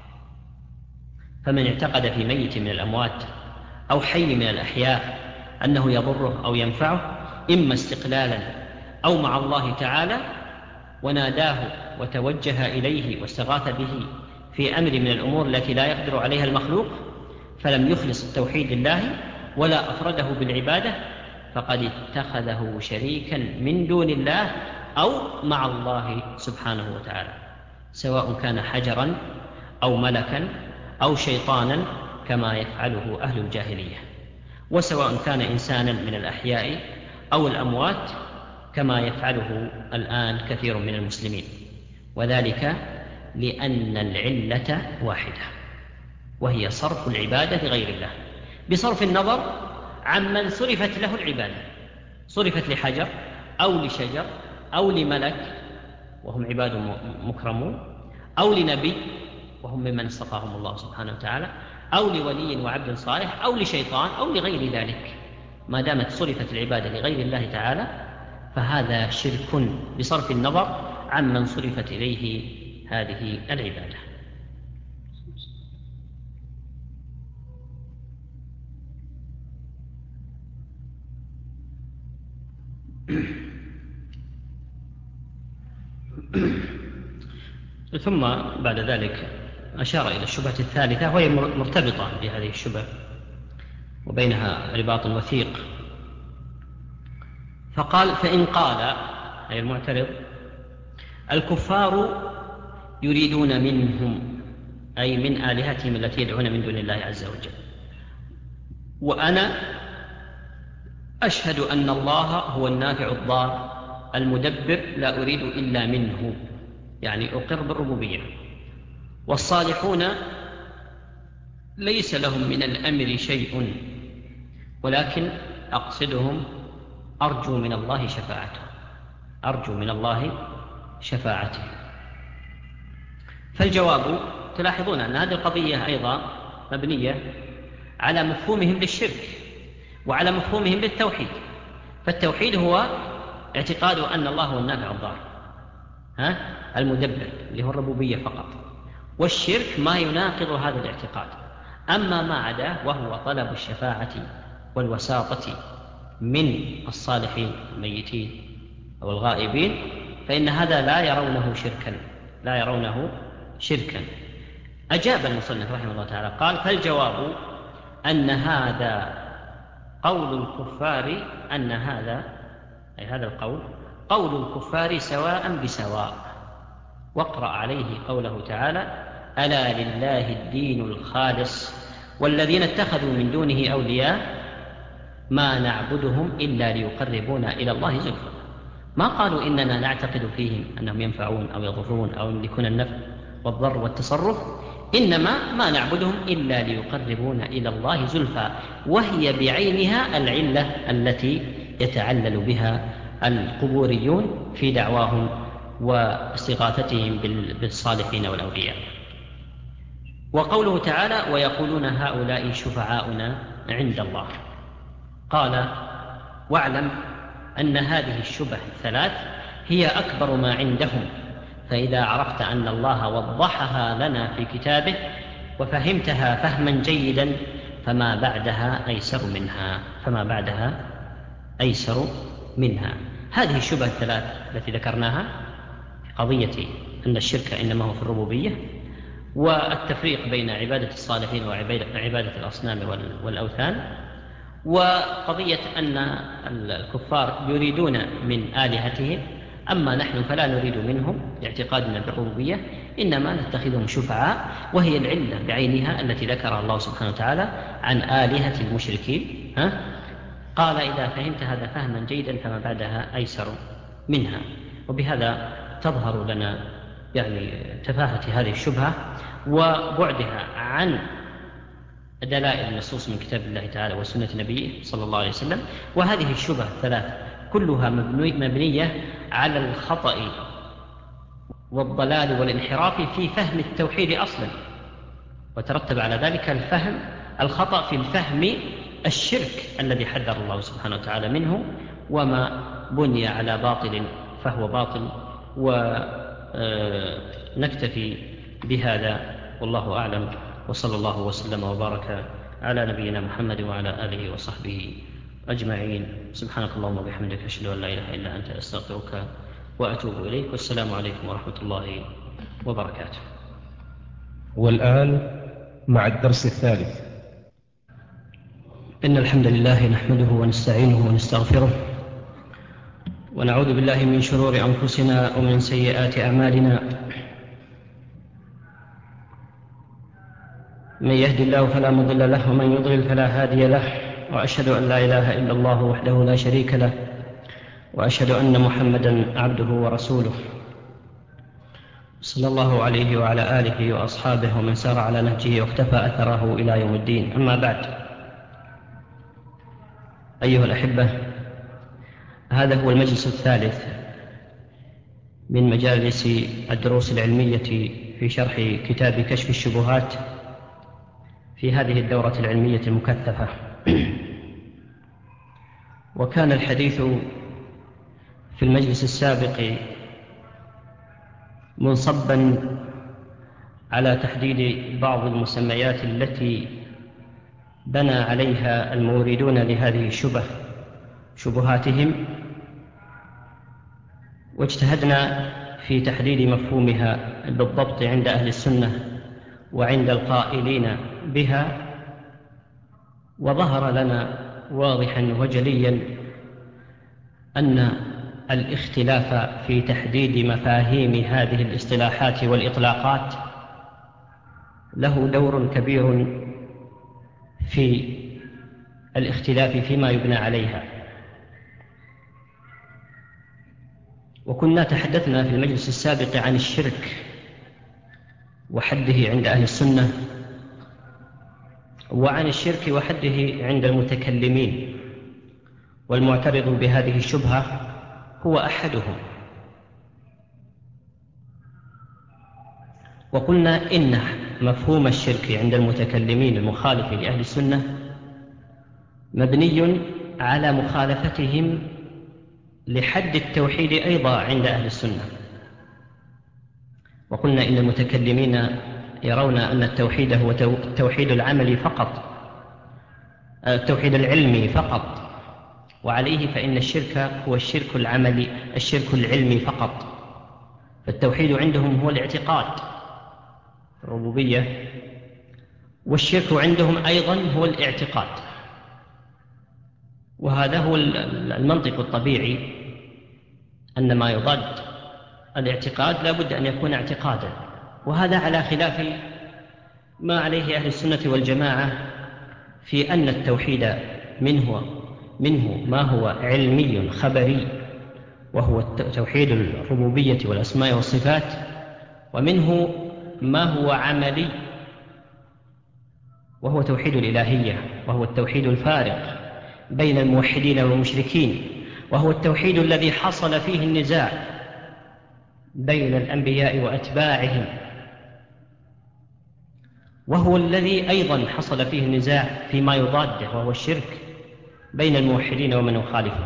فمن اعتقد في ميت من الأموات أو حي من الأحياء أنه يضره أو ينفعه، إما استقلالا أو مع الله تعالى، وناداه وتوجه إليه واستغاث به في أمر من الأمور التي لا يقدر عليها المخلوق، فلم يخلص التوحيد لله ولا أفرده بالعبادة، فقد اتخذه شريكا من دون الله أو مع الله سبحانه وتعالى، سواء كان حجرا أو ملكا أو شيطانا كما يفعله أهل الجاهلية، وسواء كان إنسانا من الأحياء أو الأموات كما يفعله الآن كثير من المسلمين، وذلك لأن العلة واحدة، وهي صرف العبادة لغير الله، بصرف النظر عمن صرفت له العبادة، صرفت لحجر أو لشجر أو لملك وهم عباد مكرمون، أو لنبي وهم ممن اصطفاهم الله سبحانه وتعالى، أو لولي وعبد صالح، أو لشيطان، أو لغير ذلك. ما دامت صرفت العبادة لغير الله تعالى فهذا شرك بصرف النظر عمن صرفت إليه هذه العبادة. ثم بعد ذلك أشار إلى الشبهة الثالثة، وهي مرتبطة بهذه الشبهة وبينها رباط وثيق، فقال: فإن قال، أي المعترض، الكفار يريدون منهم، أي من آلهتهم التي يدعون من دون الله عز وجل، وأنا أشهد أن الله هو النافع الضار المدبر، لا أريد إلا منه، يعني أقر بالربوبية، والصالحون ليس لهم من الأمر شيء، ولكن أقصدهم أرجو من الله شفاعته، أرجو من الله شفاعته. فالجواب، تلاحظون أن هذه القضية أيضا مبنية على مفهومهم للشرك وعلى مفهومهم للتوحيد. فالتوحيد هو اعتقاد أن الله هو النافع الضار المدبر، اللي هو الربوبية فقط، والشرك ما يناقض هذا الاعتقاد. أما ما عداه وهو طلب الشفاعة والوساطة من الصالحين الميتين أو الغائبين، فإن هذا لا يرونه شركا، لا يرونه شركا. أجاب المصنف رحمه الله تعالى قال: فالجواب أن هذا قول الكفار، أن هذا أي هذا القول قول الكفار سواء بسواء. واقرأ عليه قوله تعالى: ألا لله الدين الخالص والذين اتخذوا من دونه أولياء ما نعبدهم إلا ليقربونا إلى الله زلفى. ما قالوا إننا نعتقد فيهم أنهم ينفعون أو يضرون أو يملكون النفع والضر والتصرف، إنما ما نعبدهم إلا ليقربونا إلى الله زلفى، وهي بعينها العلة التي يتعلل بها القبوريون في دعواهم واستغاثتهم بالصالحين والأولياء. وقوله تعالى: ويقولون هؤلاء شفعاؤنا عند الله. قال: واعلم أن هذه الشبه الثلاث هي أكبر ما عندهم، فإذا عرفت أن الله وضحها لنا في كتابه وفهمتها فهما جيدا فما بعدها أيسر منها. هذه الشبه الثلاث التي ذكرناها في قضية أن الشرك إنما هو في الربوبية، والتفريق بين عبادة الصالحين وعبادة الأصنام والأوثان، وقضية أن الكفار يريدون من آلهتهم، أما نحن فلا نريد منهم لاعتقادنا بالربوبية، إنما نتخذهم شفعاء، وهي العلة بعينها التي ذكرها الله سبحانه وتعالى عن آلهة المشركين. قال: إذا فهمت هذا فهما جيدا فما بعدها أيسر منها. وبهذا تظهر لنا يعني تفاهة هذه الشبهة وبعدها عن دلائل النصوص من كتاب الله تعالى وسنة نبيه صلى الله عليه وسلم. وهذه الشبهة الثلاث كلها مبنية على الخطأ والضلال والانحراف في فهم التوحيد أصلا، وترتب على ذلك الخطأ في الفهم الشرك الذي حذر الله سبحانه وتعالى منه، وما بني على باطل فهو باطل. ونكتفي بهذا والله أعلم، وصلى الله وسلم وبارك على نبينا محمد وعلى آله وصحبه أجمعين. سبحانك اللهم وبحمدك، أشهد أن لا إله إلا أنت، أستغفرك وأتوب إليك، والسلام عليكم ورحمة الله وبركاته. والآن مع الدرس الثالث. إن الحمد لله نحمده ونستعينه ونستغفره، ونعوذ بالله من شرور أنفسنا ومن سيئات أعمالنا. من يهد الله فلا مضل له، ومن يضلل فلا هادي له، وأشهد أن لا إله إلا الله وحده لا شريك له، وأشهد أن محمدا عبده ورسوله، صلى الله عليه وعلى آله وأصحابه ومن سار على نهجه واقتفى أثره إلى يوم الدين. أما بعد، أيها الأحبة، هذا هو المجلس الثالث من مجالس الدروس العلمية في شرح كتاب كشف الشبهات في هذه الدورة العلمية المكثفة. وكان الحديث في المجلس السابق منصبا على تحديد بعض المسميات التي بنى عليها الموردون لهذه الشبه شبهاتهم، واجتهدنا في تحديد مفهومها بالضبط عند أهل السنة وعند القائلين بها. وظهر لنا واضحا وجليا أن الاختلاف في تحديد مفاهيم هذه الاصطلاحات والإطلاقات له دور كبير في الاختلاف فيما يبنى عليها. وكنا تحدثنا في المجلس السابق عن الشرك وحده عند أهل السنة، وعن الشرك وحده عند المتكلمين، والمعترض بهذه الشبهة هو أحدهم. وقلنا إن مفهوم الشرك عند المتكلمين المخالف لأهل السنة مبني على مخالفتهم لحد التوحيد أيضا عند أهل السنة. وقلنا إن المتكلمين يرون أن التوحيد هو التوحيد العملي فقط، التوحيد العلمي فقط، وعليه فإن الشرك هو الشرك العملي، الشرك العلمي فقط. فالتوحيد عندهم هو الاعتقاد الربوبية، والشرك عندهم أيضا هو الاعتقاد. وهذا هو المنطق الطبيعي، أن ما يضاد الاعتقاد لا بد أن يكون اعتقادا. وهذا على خلاف ما عليه أهل السنة والجماعة في أن التوحيد منه ما هو علمي خبري، وهو توحيد الربوبية والأسماء والصفات، ومنه ما هو عملي، وهو توحيد الإلهية، وهو التوحيد الفارق بين الموحدين والمشركين، وهو التوحيد الذي حصل فيه النزاع بين الأنبياء وأتباعهم، وهو الذي أيضا حصل فيه النزاع فيما يضاده، وهو الشرك بين الموحدين ومن يخالفه.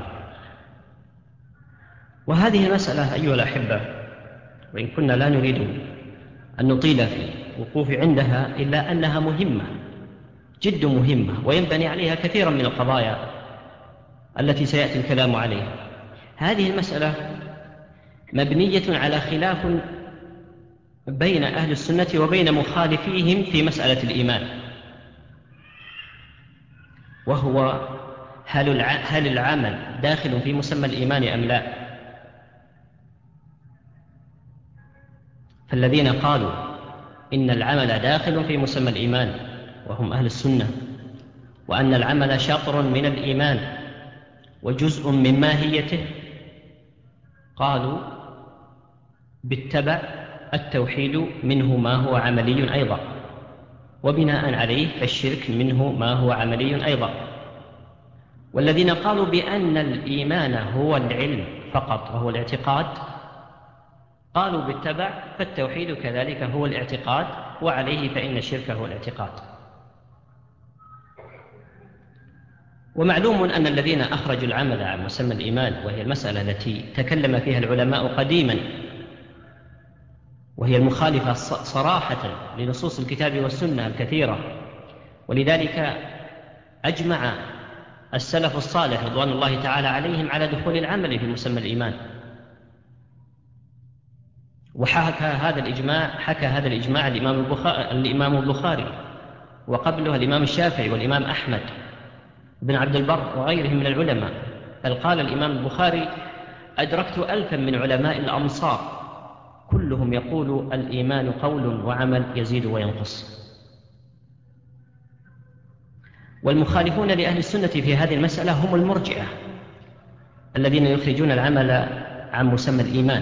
وهذه المسألة أيها الأحبة، وإن كنا لا نريد أن نطيل في الوقوف عندها، إلا أنها مهمة، جد مهمة، وينبني عليها كثيرا من القضايا التي سيأتي الكلام عليها. هذه المسألة مبنية على خلاف بين أهل السنة وبين مخالفيهم في مسألة الإيمان، وهو هل العمل داخل في مسمى الإيمان أم لا؟ فالذين قالوا إن العمل داخل في مسمى الإيمان وهم أهل السنة، وأن العمل شطر من الإيمان وجزء من ماهيته، قالوا بالتبع التوحيد منه ما هو عملي أيضا، وبناء عليه فالشرك منه ما هو عملي أيضا. والذين قالوا بأن الإيمان هو العلم فقط وهو الاعتقاد قالوا بالتبع فالتوحيد كذلك هو الاعتقاد، وعليه فإن الشرك هو الاعتقاد. ومعلوم أن الذين أخرجوا العمل عن مسمى الإيمان، وهي المسألة التي تكلم فيها العلماء قديما، وهي المخالفة صراحة لنصوص الكتاب والسنة الكثيرة، ولذلك أجمع السلف الصالح رضوان الله تعالى عليهم على دخول العمل في مسمى الإيمان. وحكى هذا الإجماع الإمام البخاري، وقبله الإمام الشافعي والإمام أحمد بن عبد البر وغيرهم من العلماء. بل قال الإمام البخاري: أدركت 1000 من علماء الأمصار كلهم يقول الإيمان قول وعمل يزيد وينقص. والمخالفون لأهل السنة في هذه المسألة هم المرجئة الذين يخرجون العمل عن مسمى الإيمان.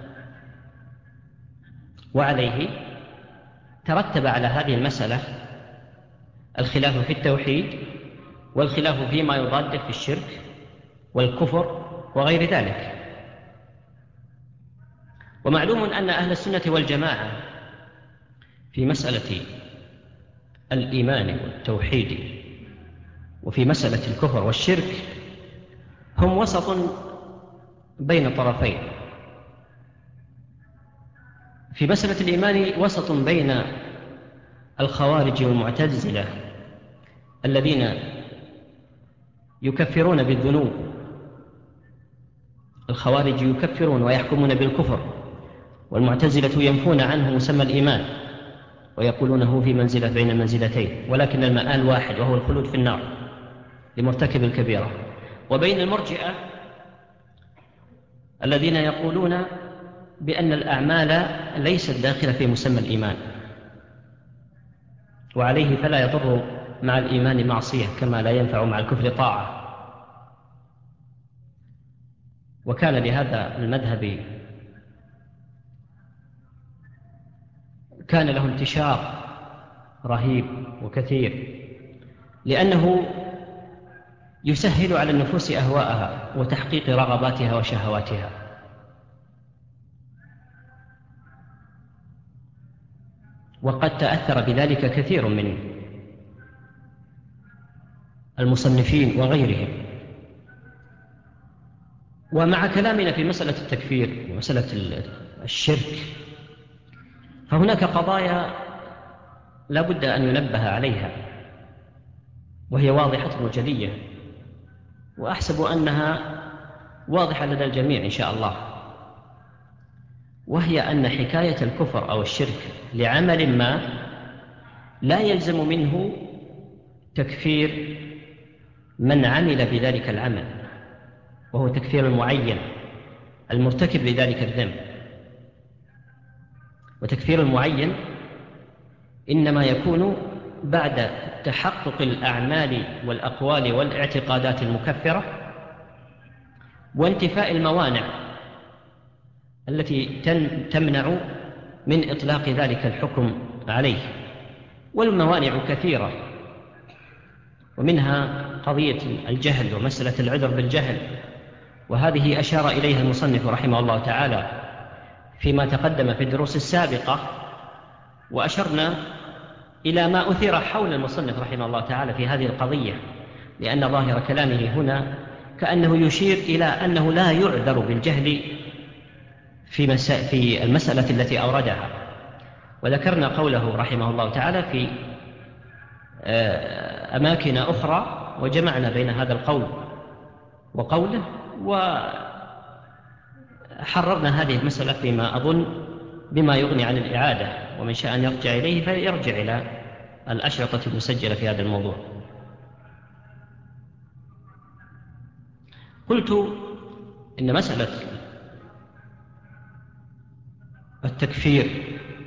وعليه ترتب على هذه المسألة الخلاف في التوحيد، والخلاف فيما يضاده في الشرك والكفر وغير ذلك. ومعلوم أن أهل السنة والجماعة في مسألة الإيمان والتوحيد وفي مسألة الكفر والشرك هم وسط بين طرفين. في مسألة الإيمان وسط بين الخوارج والمعتزلة الذين يكفرون بالذنوب. الخوارج يكفرون ويحكمون بالكفر، والمعتزلة ينفون عنه مسمى الإيمان ويقولونه في منزلة بين المنزلتين، ولكن المآل واحد وهو الخلود في النار لمرتكب الكبيرة. وبين المرجئة الذين يقولون بأن الأعمال ليست داخلة في مسمى الإيمان، وعليه فلا يضر مع الإيمان معصية كما لا ينفع مع الكفر طاعة. وكان لهذا المذهب كان له انتشار رهيب وكثير، لأنه يسهل على النفوس أهواءها وتحقيق رغباتها وشهواتها. وقد تأثر بذلك كثير من المصنفين وغيرهم. ومع كلامنا في مسألة التكفير ومسألة الشرك، فهناك قضايا لا بد أن ينبه عليها، وهي واضحة وجلية، وأحسب أنها واضحة لدى الجميع إن شاء الله. وهي أن حكاية الكفر أو الشرك لعمل ما لا يلزم منه تكفير من عمل بذلك العمل، وهو تكفير المعين المرتكب لذلك الذنب. وتكفير المعين إنما يكون بعد تحقق الأعمال والأقوال والاعتقادات المكفرة وانتفاء الموانع التي تمنع من إطلاق ذلك الحكم عليه. والموانع كثيرة، ومنها قضية الجهل ومسألة العذر بالجهل، وهذه أشار إليها المصنف رحمه الله تعالى فيما تقدم في الدروس السابقة. وأشرنا إلى ما أثير حول المصنف رحمه الله تعالى في هذه القضية، لأن ظاهر كلامه هنا كأنه يشير إلى أنه لا يعذر بالجهل في المسألة التي أوردها. وذكرنا قوله رحمه الله تعالى في أماكن أخرى، وجمعنا بين هذا القول وقوله، وحررنا هذه المسألة فيما أظن بما يغني عن الإعادة، ومن شاء أن يرجع إليه فيرجع إلى الأشرطة المسجلة في هذا الموضوع. قلت إن مسألة التكفير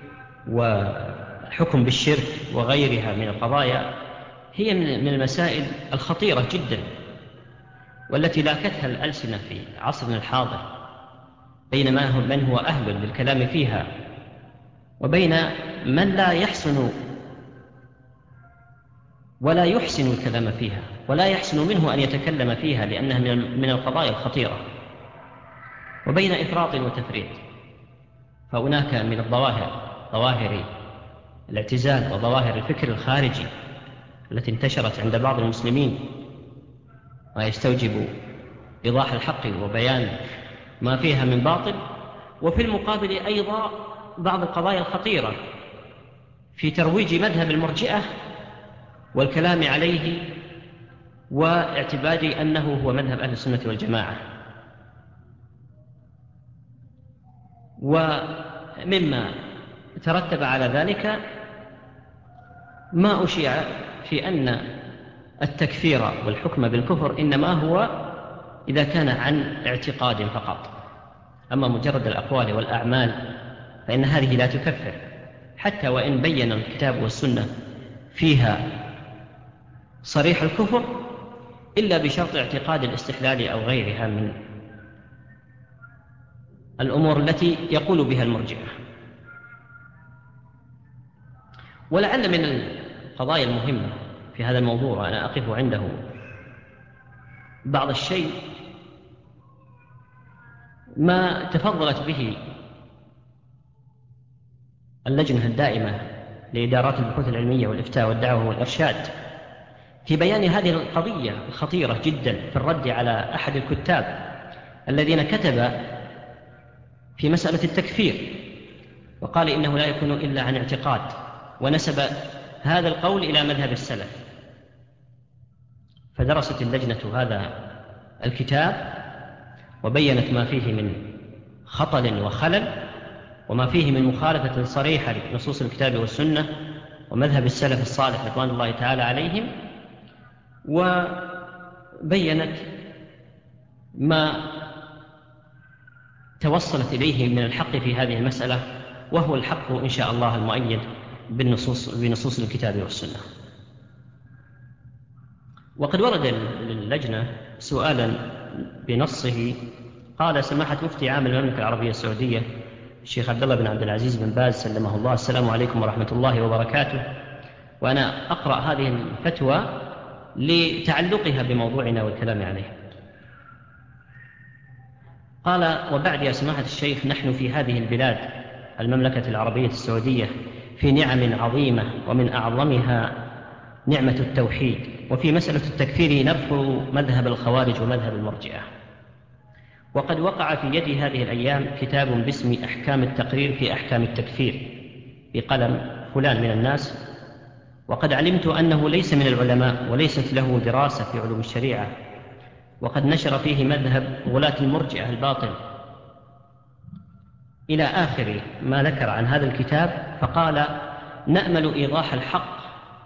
وحكم بالشرك وغيرها من القضايا هي من المسائل الخطيرة جدا، والتي لاكتها الألسنة في عصرنا الحاضر، بين من هو أهل للكلام فيها وبين من لا يحسن ولا يحسن الكلام فيها ولا يحسن منه أن يتكلم فيها لأنها من القضايا الخطيرة، وبين إفراط وتفريط. فهناك من ظواهر الاعتزال وظواهر الفكر الخارجي التي انتشرت عند بعض المسلمين ما يستوجب إيضاح الحق وبيان ما فيها من باطل، وفي المقابل أيضا بعض القضايا الخطيرة في ترويج مذهب المرجئة والكلام عليه واعتبار أنه هو مذهب أهل السنة والجماعة. ومما ترتب على ذلك ما أشيع في أن التكفير والحكم بالكفر إنما هو إذا كان عن اعتقاد فقط، أما مجرد الأقوال والأعمال فإن هذه لا تكفر، حتى وإن بين الكتاب والسنة فيها صريح الكفر إلا بشرط اعتقاد الاستحلال أو غيرها من الأمور التي يقول بها المرجئة. ولعل من القضايا المهمة في هذا الموضوع وأنا أقف عنده بعض الشيء ما تفضلت به اللجنة الدائمة لإدارات البحوث العلمية والإفتاء والدعوة والإرشاد في بيان هذه القضية الخطيرة جدا في الرد على أحد الكتاب الذين كتب في مسألة التكفير وقال إنه لا يكون إلا عن اعتقاد، ونسب هذا القول إلى مذهب السلف. فدرست اللجنة هذا الكتاب وبينت ما فيه من خطل وخلل وما فيه من مخالفة صريحة لنصوص الكتاب والسنة ومذهب السلف الصالح رضوان الله تعالى عليهم، وبينت ما توصلت إليه من الحق في هذه المسألة، وهو الحق إن شاء الله المؤيد بنصوص الكتاب والسنة. وقد ورد للجنة سؤالا بنصه، قال سماحة مفتي عام المملكة العربية السعودية الشيخ عبد الله بن عبد العزيز بن باز سلمه الله: السلام عليكم ورحمة الله وبركاته. وأنا أقرأ هذه الفتوى لتعلقها بموضوعنا والكلام عليه. قال: وبعد يا سماحة الشيخ، نحن في هذه البلاد المملكة العربية السعودية في نعم عظيمة، ومن أعظمها نعمة التوحيد، وفي مسألة التكفير نرفض مذهب الخوارج ومذهب المرجئة. وقد وقع في يدي هذه الأيام كتاب باسم أحكام التقرير في أحكام التكفير بقلم فلان من الناس، وقد علمت أنه ليس من العلماء وليست له دراسة في علوم الشريعة، وقد نشر فيه مذهب غلاة المرجئة الباطل إلى آخر ما ذكر عن هذا الكتاب. فقال: نأمل إيضاح الحق.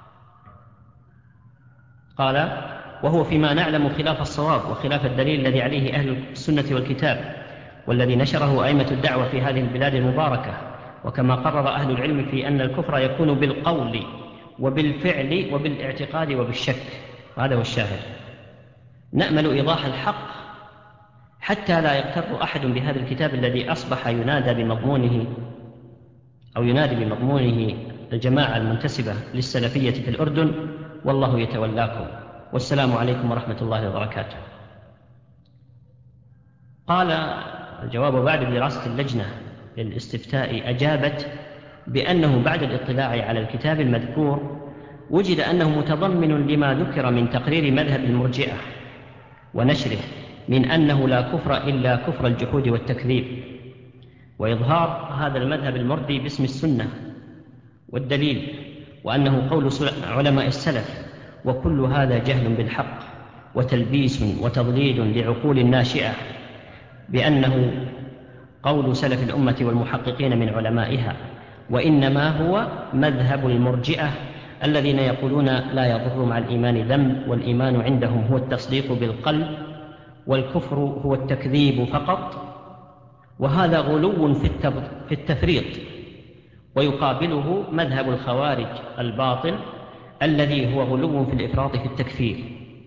قال: وهو فيما نعلم خلاف الصواب وخلاف الدليل الذي عليه أهل السنة والكتاب، والذي نشره أئمة الدعوة في هذه البلاد المباركة، وكما قرر أهل العلم في أن الكفر يكون بالقول وبالفعل وبالاعتقاد وبالشك. وهذا هو الشاهد. نأمل إيضاح الحق حتى لا يغتر أحد بهذا الكتاب الذي أصبح ينادي بمضمونه الجماعة المنتسبة للسلفية في الأردن، والله يتولاكم، والسلام عليكم ورحمة الله وبركاته. قال الجواب: بعد دراسة اللجنة للاستفتاء أجابت بأنه بعد الاطلاع على الكتاب المذكور وجد أنه متضمن لما ذكر من تقرير مذهب المرجئة ونشره من أنه لا كفر إلا كفر الجحود والتكذيب، وإظهار هذا المذهب المردي باسم السنة والدليل، وأنه قول علماء السلف، وكل هذا جهل بالحق وتلبيس وتضليل لعقول الناشئة بأنه قول سلف الأمة والمحققين من علمائها، وإنما هو مذهب المرجئة الذين يقولون لا يضر مع الإيمان ذنب، والإيمان عندهم هو التصديق بالقلب، والكفر هو التكذيب فقط. وهذا غلو في التفريط، ويقابله مذهب الخوارج الباطل الذي هو غلو في الإفراط في التكفير،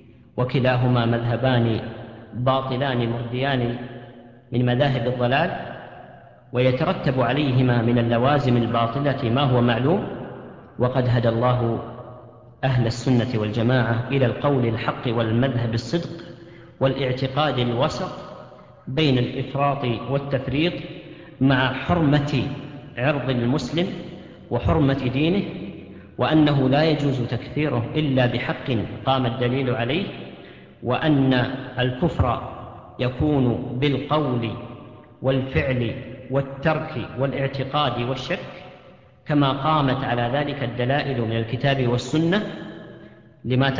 وكلاهما مذهبان باطلان مرديان من مذاهب الضلال، ويترتب عليهما من اللوازم الباطلة ما هو معلوم. وقد هدى الله أهل السنة والجماعة إلى القول الحق والمذهب الصدق والاعتقاد الوسط بين الإفراط والتفريط، مع حرمة عرض المسلم وحرمة دينه، وأنه لا يجوز تكفيره إلا بحق قام الدليل عليه، وأن الكفر يكون بالقول والفعل والترك والاعتقاد والشك، كما قامت على ذلك الدلائل من الكتاب والسنة لما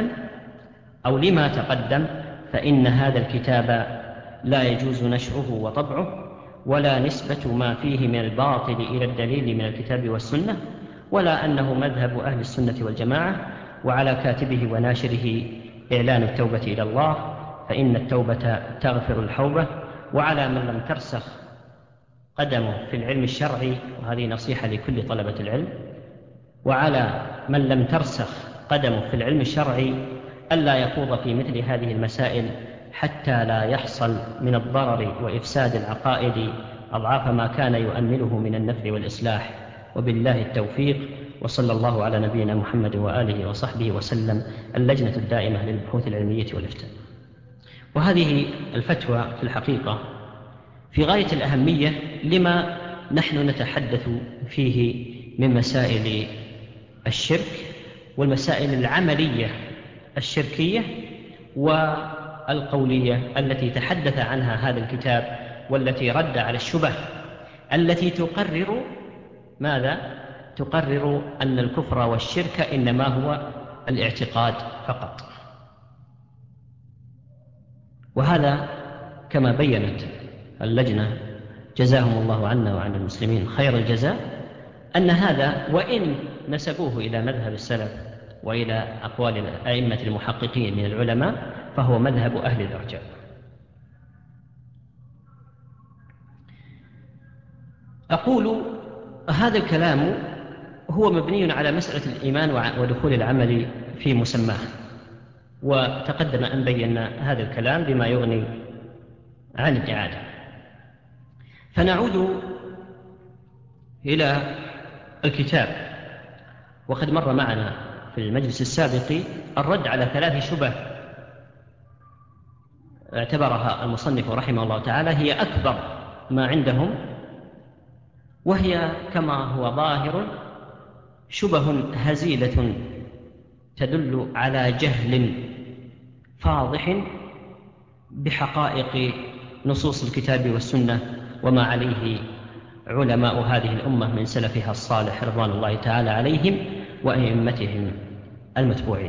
تقدم. فإن هذا الكتاب لا يجوز نشره وطبعه، ولا نسبة ما فيه من الباطل إلى الدليل من الكتاب والسنة، ولا أنه مذهب أهل السنة والجماعة. وعلى كاتبه وناشره إعلان التوبة إلى الله، فإن التوبة تغفر الحوبة. وعلى من لم ترسخ قدمه في العلم الشرعي، وهذه نصيحة لكل طلبة العلم، وعلى من لم ترسخ قدمه في العلم الشرعي ألا يخوض في مثل هذه المسائل، حتى لا يحصل من الضرر وإفساد العقائد أضعاف ما كان يؤمله من النفع والإصلاح. وبالله التوفيق، وصلى الله على نبينا محمد وآله وصحبه وسلم. اللجنة الدائمة للبحوث العلمية والإفتاء. وهذه الفتوى في الحقيقة في غاية الأهمية لما نحن نتحدث فيه من مسائل الشرك والمسائل العملية الشركية والقولية التي تحدث عنها هذا الكتاب، والتي رد على الشبه التي تقرر ماذا؟ تقرر أن الكفر والشرك إنما هو الاعتقاد فقط. وهذا كما بيّنت اللجنة جزاهم الله عنا وعن المسلمين خير الجزاء، أن هذا وإن نسبوه إلى مذهب السلف وإلى أقوال الأئمة المحققين من العلماء، فهو مذهب أهل الإرجاء. أقول هذا الكلام هو مبني على مسألة الإيمان ودخول العمل في مسماه، وتقدم أن بينا هذا الكلام بما يغني عن الإعادة. فنعود إلى الكتاب. وقد مر معنا في المجلس السابق الرد على 3 شبه اعتبرها المصنف رحمه الله تعالى هي أكبر ما عندهم، وهي كما هو ظاهر شبه هزيلة تدل على جهل فاضح بحقائق نصوص الكتاب والسنة وما عليه علماء هذه الأمة من سلفها الصالح رضوان الله تعالى عليهم وأئمتهم المتبوعين.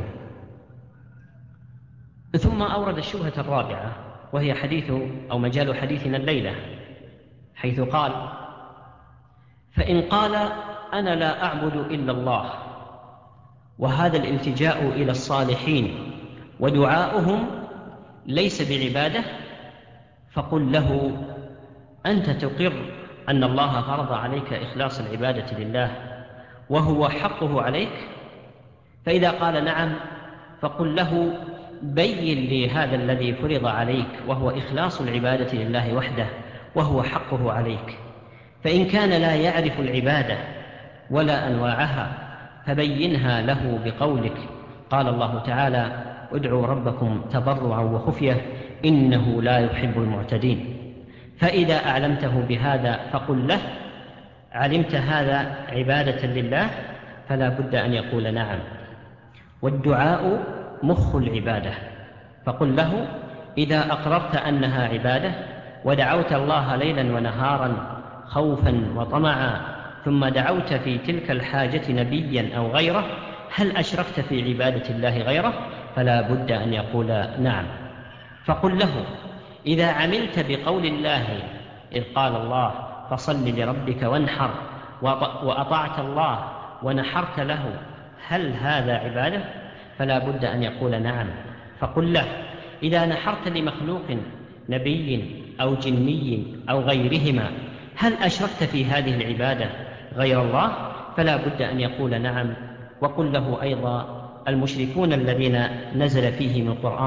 ثم أورد الشبهة الرابعة، وهي حديث أو مجال حديثنا الليلة، حيث قال: فإن قال أنا لا أعبد إلا الله، وهذا الالتجاء إلى الصالحين ودعاؤهم ليس بعبادة، فقل له: أنت تقر أن الله فرض عليك إخلاص العبادة لله وهو حقه عليك؟ فإذا قال نعم، فقل له: بين لي هذا الذي فرض عليك وهو إخلاص العبادة لله وحده وهو حقه عليك. فإن كان لا يعرف العبادة ولا أنواعها، فبينها له بقولك: قال الله تعالى: ادعوا ربكم تضرعا وخفية إنه لا يحب المعتدين. فإذا أعلمته بهذا فقل له: علمت هذا عبادة لله؟ فلا بد أن يقول نعم. والدعاء مخ العبادة، فقل له: إذا أقررت أنها عبادة ودعوت الله ليلا ونهارا خوفا وطمعا، ثم دعوت في تلك الحاجة نبيا أو غيره، هل أشركت في عبادة الله غيره؟ فلا بد أن يقول نعم. فقل له: إذا عملت بقول الله إذ قال الله: فصل لربك وانحر، وأطعت الله ونحرت له، هل هذا عبادة؟ فلا بد أن يقول نعم. فقل له: إذا نحرت لمخلوق نبي أو جني أو غيرهما، هل أشركت في هذه العبادة غير الله؟ فلا بد أن يقول نعم. وقل له أيضا: المشركون الذين نزل فيهم القرآن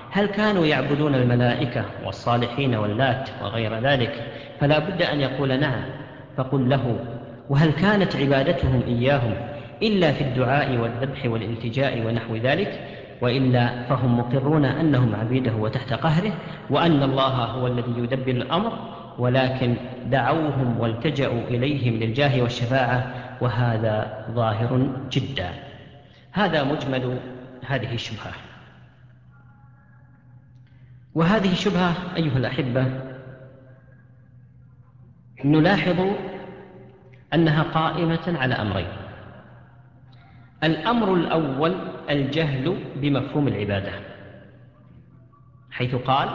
هل كانوا يعبدون الملائكة والصالحين واللات وغير ذلك؟ فلا بد أن يقول نعم. فقل له: وهل كانت عبادتهم إياهم إلا في الدعاء والذبح والالتجاء ونحو ذلك؟ وإلا فهم مقرون أنهم عبيده وتحت قهره، وأن الله هو الذي يدبر الأمر، ولكن دعوهم والتجأوا إليهم للجاه والشفاعة، وهذا ظاهر جدا. هذا مجمل هذه الشبهة. وهذه الشبهة أيها الأحبة نلاحظ أنها قائمة على أمرين. الأمر الأول الجهل بمفهوم العبادة، حيث قال: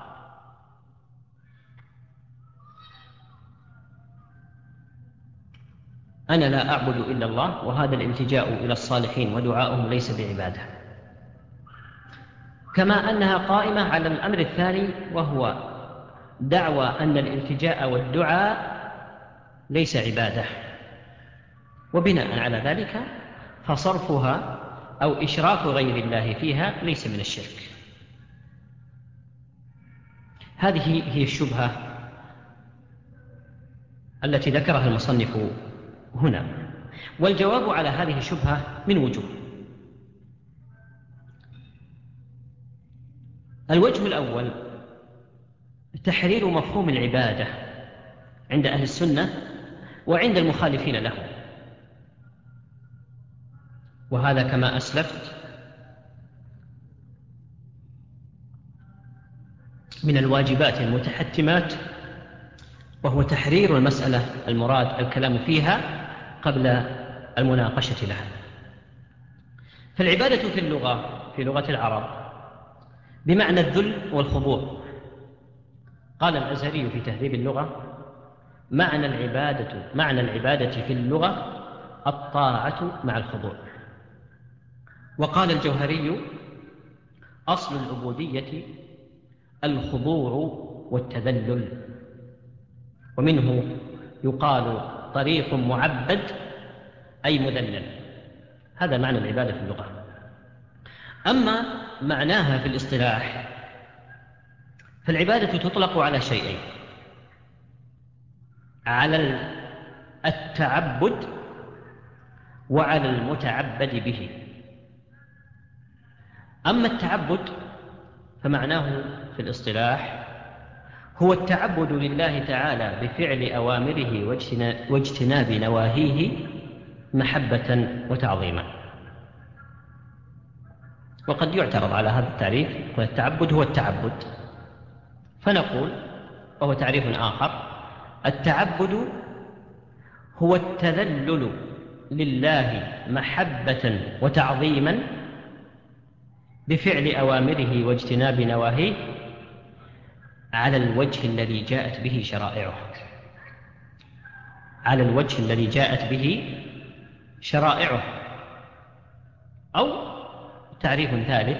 أنا لا أعبد إلا الله، وهذا الالتجاء إلى الصالحين ودعاؤهم ليس بعبادة. كما أنها قائمة على الأمر الثاني، وهو دعوى أن الالتجاء والدعاء ليس عبادة، وبناء على ذلك فصرفها أو إشراك غير الله فيها ليس من الشرك. هذه هي الشبهة التي ذكرها المصنف هنا. والجواب على هذه الشبهة من وجوه. الوجه الأول تحرير مفهوم العبادة عند أهل السنة وعند المخالفين لهم، وهذا كما أسلفت من الواجبات المتحتمات، وهو تحرير المسألة المراد الكلام فيها قبل المناقشة لها. فالعبادة في لغة العرب بمعنى الذل والخضوع. قال الأزهري في تهذيب اللغة: معنى العبادة في اللغة الطاعة مع الخضوع. وقال الجوهري: أصل العبودية الخضوع والتذلل، ومنه يقال طريق معبد أي مذلل. هذا معنى العبادة في اللغة. أما معناها في الاصطلاح فالعبادة تطلق على شيئين: على التعبد وعلى المتعبد به. أما التعبد فمعناه في الاصطلاح هو التعبد لله تعالى بفعل أوامره واجتناب نواهيه محبة وتعظيما. وقد يعترض على هذا التعريف، والتعبد هو التعبد، فنقول وهو تعريف آخر: التعبد هو التذلل لله محبة وتعظيما بفعل أوامره واجتناب نواهيه على الوجه الذي جاءت به شرائعه. على الوجه الذي جاءت به شرائعه. أو تعريف ثالث: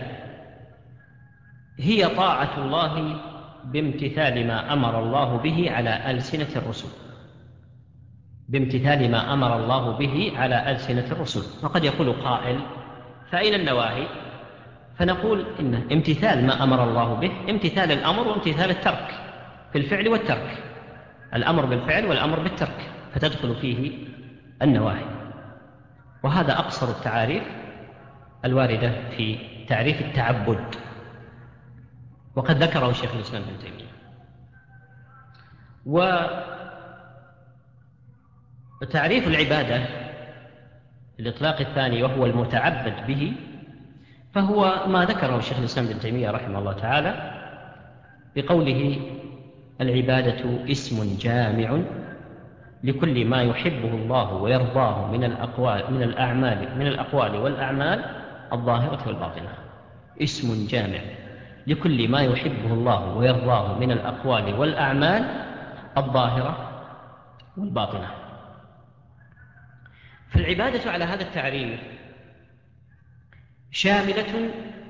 هي طاعة الله بامتثال ما أمر الله به على ألسنة الرسل. بامتثال ما أمر الله به على ألسنة الرسل. وقد يقول قائل: فأين النواهي؟ فنقول إن امتثال ما أمر الله به امتثال الأمر وامتثال الترك، في الفعل والترك، الأمر بالفعل والأمر بالترك، فتدخل فيه النواهي. وهذا أقصر التعاريف الواردة في تعريف التعبد، وقد ذكره شيخ الإسلام ابن تيمية. وتعريف العبادة الإطلاق الثاني وهو المتعبد به، فهو ما ذكره شيخ الإسلام ابن تيمية رحمه الله تعالى بقوله: العبادة اسم جامع لكل ما يحبه الله ويرضاه من الأقوال والأعمال الظاهرة والباطنة. اسم جامع لكل ما يحبه الله ويرضاه من الأقوال والأعمال الظاهرة والباطنة. فالعبادة على هذا التعريف شاملة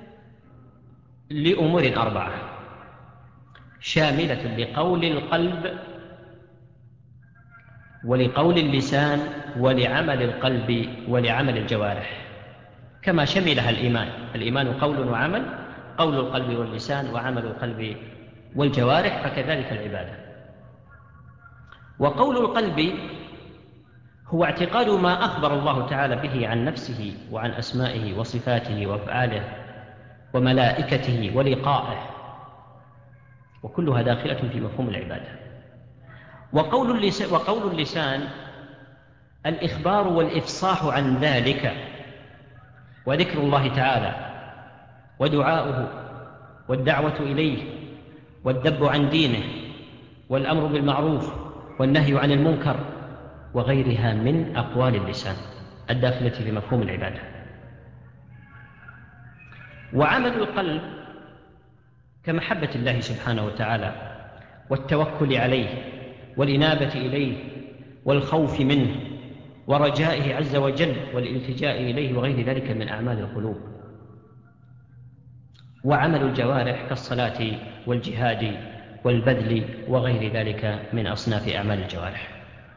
لأمور 4: شاملة لقول القلب ولقول اللسان ولعمل القلب ولعمل الجوارح، كما شملها الإيمان. الإيمان قول وعمل، قول القلب واللسان وعمل القلب والجوارح، فكذلك العبادة. وقول القلب هو اعتقاد ما أخبر الله تعالى به عن نفسه وعن أسمائه وصفاته وأفعاله وملائكته ولقائه، وكلها داخلة في مفهوم العبادة. وقول اللسان الإخبار والإفصاح عن ذلك، وذكر الله تعالى ودعاؤه والدعوة إليه والذب عن دينه والأمر بالمعروف والنهي عن المنكر وغيرها من أقوال اللسان الداخلة في مفهوم العبادة. وعمل القلب كمحبة الله سبحانه وتعالى والتوكل عليه والإنابة إليه والخوف منه ورجائه عز وجل والالتجاء إليه وغير ذلك من أعمال القلوب. وعمل الجوارح كالصلاة والجهاد والبذل وغير ذلك من أصناف أعمال الجوارح.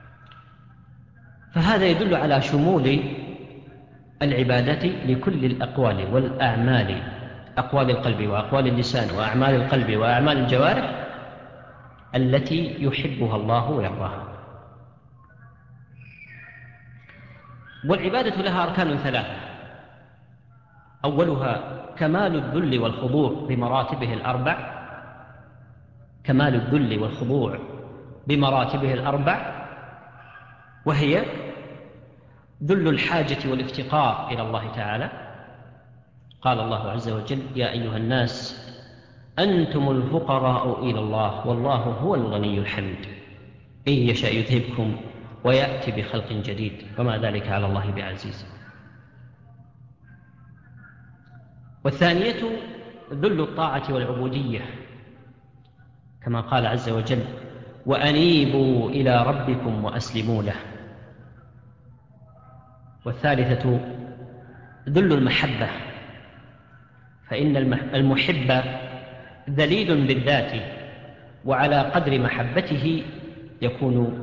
فهذا يدل على شمول العبادة لكل الأقوال والأعمال، أقوال القلب وأقوال اللسان وأعمال القلب وأعمال الجوارح التي يحبها الله ويرضاها. والعبادة لها أركان ثلاثة: أولها كمال الذل والخضوع بمراتبه الأربع، كمال الذل والخضوع بمراتبه الأربع، وهي ذل الحاجة والافتقار إلى الله تعالى. قال الله عز وجل: يا أيها الناس أنتم الفقراء إلى الله والله هو الغني الحميد إن يشاء يذهبكم ويأتي بخلق جديد وما ذلك على الله بعزيز. والثانية ذل الطاعة والعبودية كما قال عز وجل: وأنيبوا إلى ربكم وأسلموا له. والثالثة ذل المحبة، فإن المحب ذليل بالذات، وعلى قدر محبته يكون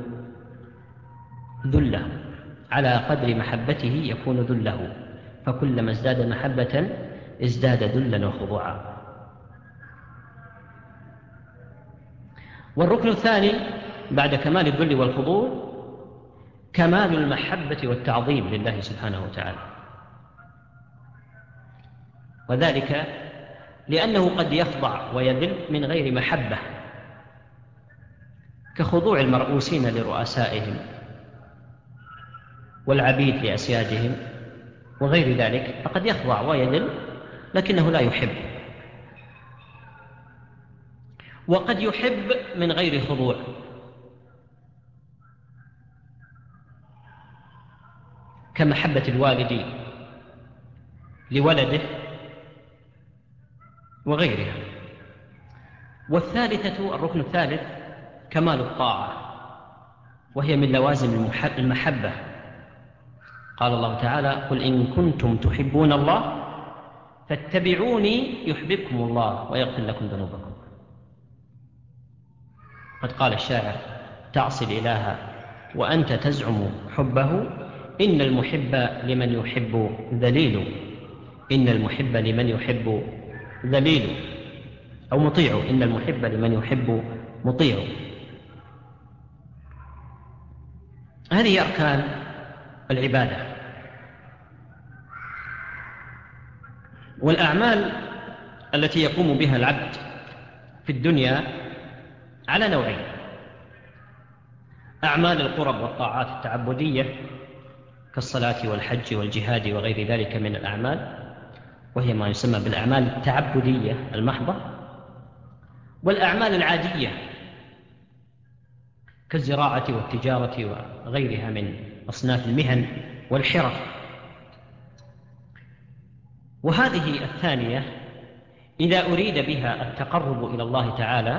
ذله، على قدر محبته يكون ذله، فكلما ازداد محبة ازداد ذلا وخضوعا. والركن الثاني بعد كمال الذل والخضوع كمال المحبة والتعظيم لله سبحانه وتعالى، وذلك لأنه قد يخضع ويذل من غير محبة، كخضوع المرؤوسين لرؤسائهم والعبيد لأسيادهم وغير ذلك، فقد يخضع ويذل لكنه لا يحب. وقد يحب من غير خضوع، كمحبة الوالد لولده وغيرها. والثالثة الركن الثالث كمال الطاعة، وهي من لوازم المحبة. قال الله تعالى: قل إن كنتم تحبون الله فاتبعوني يحببكم الله ويغفر لكم ذنوبكم. قد قال الشاعر: تعصي الإله وأنت تزعم حبه، إن المحب لمن يحب ذليل، إن المحب لمن يحب ذليل أو مطيع، إن المحب لمن يحب مطيع. هذه أركان العبادة. والأعمال التي يقوم بها العبد في الدنيا على نوعين: أعمال القرب والطاعات التعبدية كالصلاة والحج والجهاد وغير ذلك من الأعمال، وهي ما يسمى بالأعمال التعبدية المحضة. والأعمال العادية كالزراعة والتجارة وغيرها من أصناف المهن والحرف. وهذه الثانية إذا أريد بها التقرب إلى الله تعالى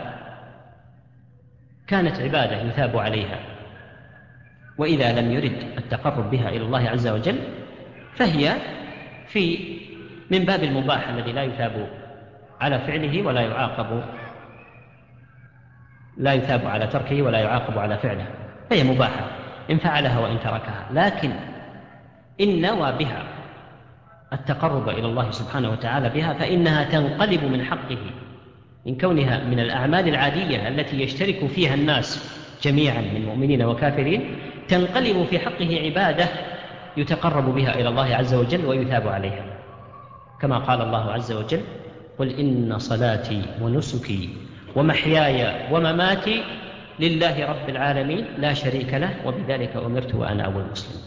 كانت عبادة يثاب عليها، وإذا لم يرد التقرب بها إلى الله عز وجل فهي من باب المباح الذي لا يثاب على فعله ولا يعاقب، لا يثاب على تركه ولا يعاقب على فعله، فهي مباحة إن فعلها وإن تركها. لكن إن نوى بها التقرب إلى الله سبحانه وتعالى بها، فإنها تنقلب من حقه، من كونها من الأعمال العادية التي يشترك فيها الناس جميعا من مؤمنين وكافرين، تنقلب في حقه عبادة يتقرب بها إلى الله عز وجل ويثاب عليها، كما قال الله عز وجل: قل إن صلاتي ونسكي ومحياي ومماتي لله رب العالمين لا شريك له وبذلك أمرت وأنا أول مسلم.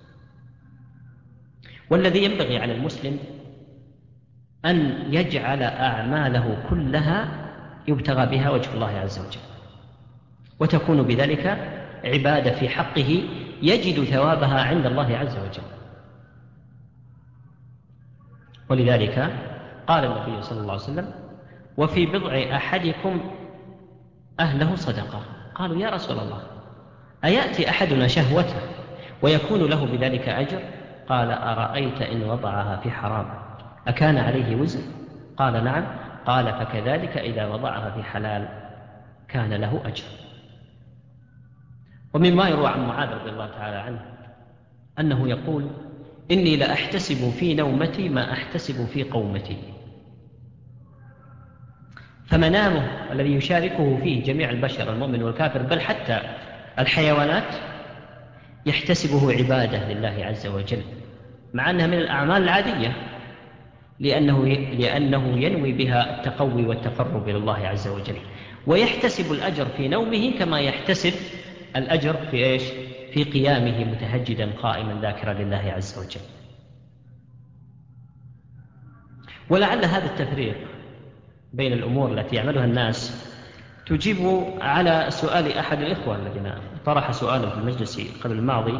والذي ينبغي على المسلم أن يجعل أعماله كلها يبتغى بها وجه الله عز وجل، وتكون بذلك عبادة في حقه يجد ثوابها عند الله عز وجل. ولذلك قال النبي صلى الله عليه وسلم: وفي بضع أحدكم أهله صدقة. قالوا: يا رسول الله، أيأتي أحدنا شهوته ويكون له بذلك أجر؟ قال: أرأيت إن وضعها في حرام أكان عليه وزر؟ قال: نعم. قال: فكذلك إذا وضعها في حلال كان له أجر. ومما يروى عن معاذ رضي الله تعالى عنه أنه يقول: إني لأحتسب في نومتي ما أحتسب في قومتي. فمنامه الذي يشاركه فيه جميع البشر المؤمن والكافر بل حتى الحيوانات يحتسبه عبادة لله عز وجل، مع أنها من الأعمال العادية، لأنه ينوي بها التقوي والتقرب إلى الله عز وجل، ويحتسب الأجر في نومه كما يحتسب الأجر في قيامه متهجدا قائما ذاكرا لله عز وجل. ولعل هذا التفريق بين الأمور التي يعملها الناس تجيب على سؤال أحد الإخوة الذين طرح سؤالا في المجلس قبل الماضي،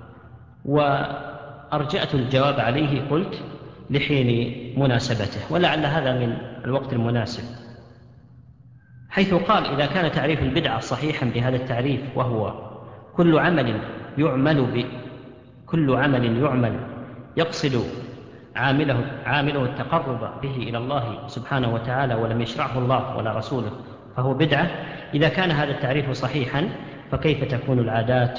وأرجأت الجواب عليه، قلت لحين مناسبته، ولعل هذا من الوقت المناسب، حيث قال: إذا كان تعريف البدعة صحيحا بهذا التعريف، وهو كل عمل يعمل يقصد عامله التقرب به إلى الله سبحانه وتعالى ولم يشرعه الله ولا رسوله فهو بدعة. إذا كان هذا التعريف صحيحا فكيف تكون العادات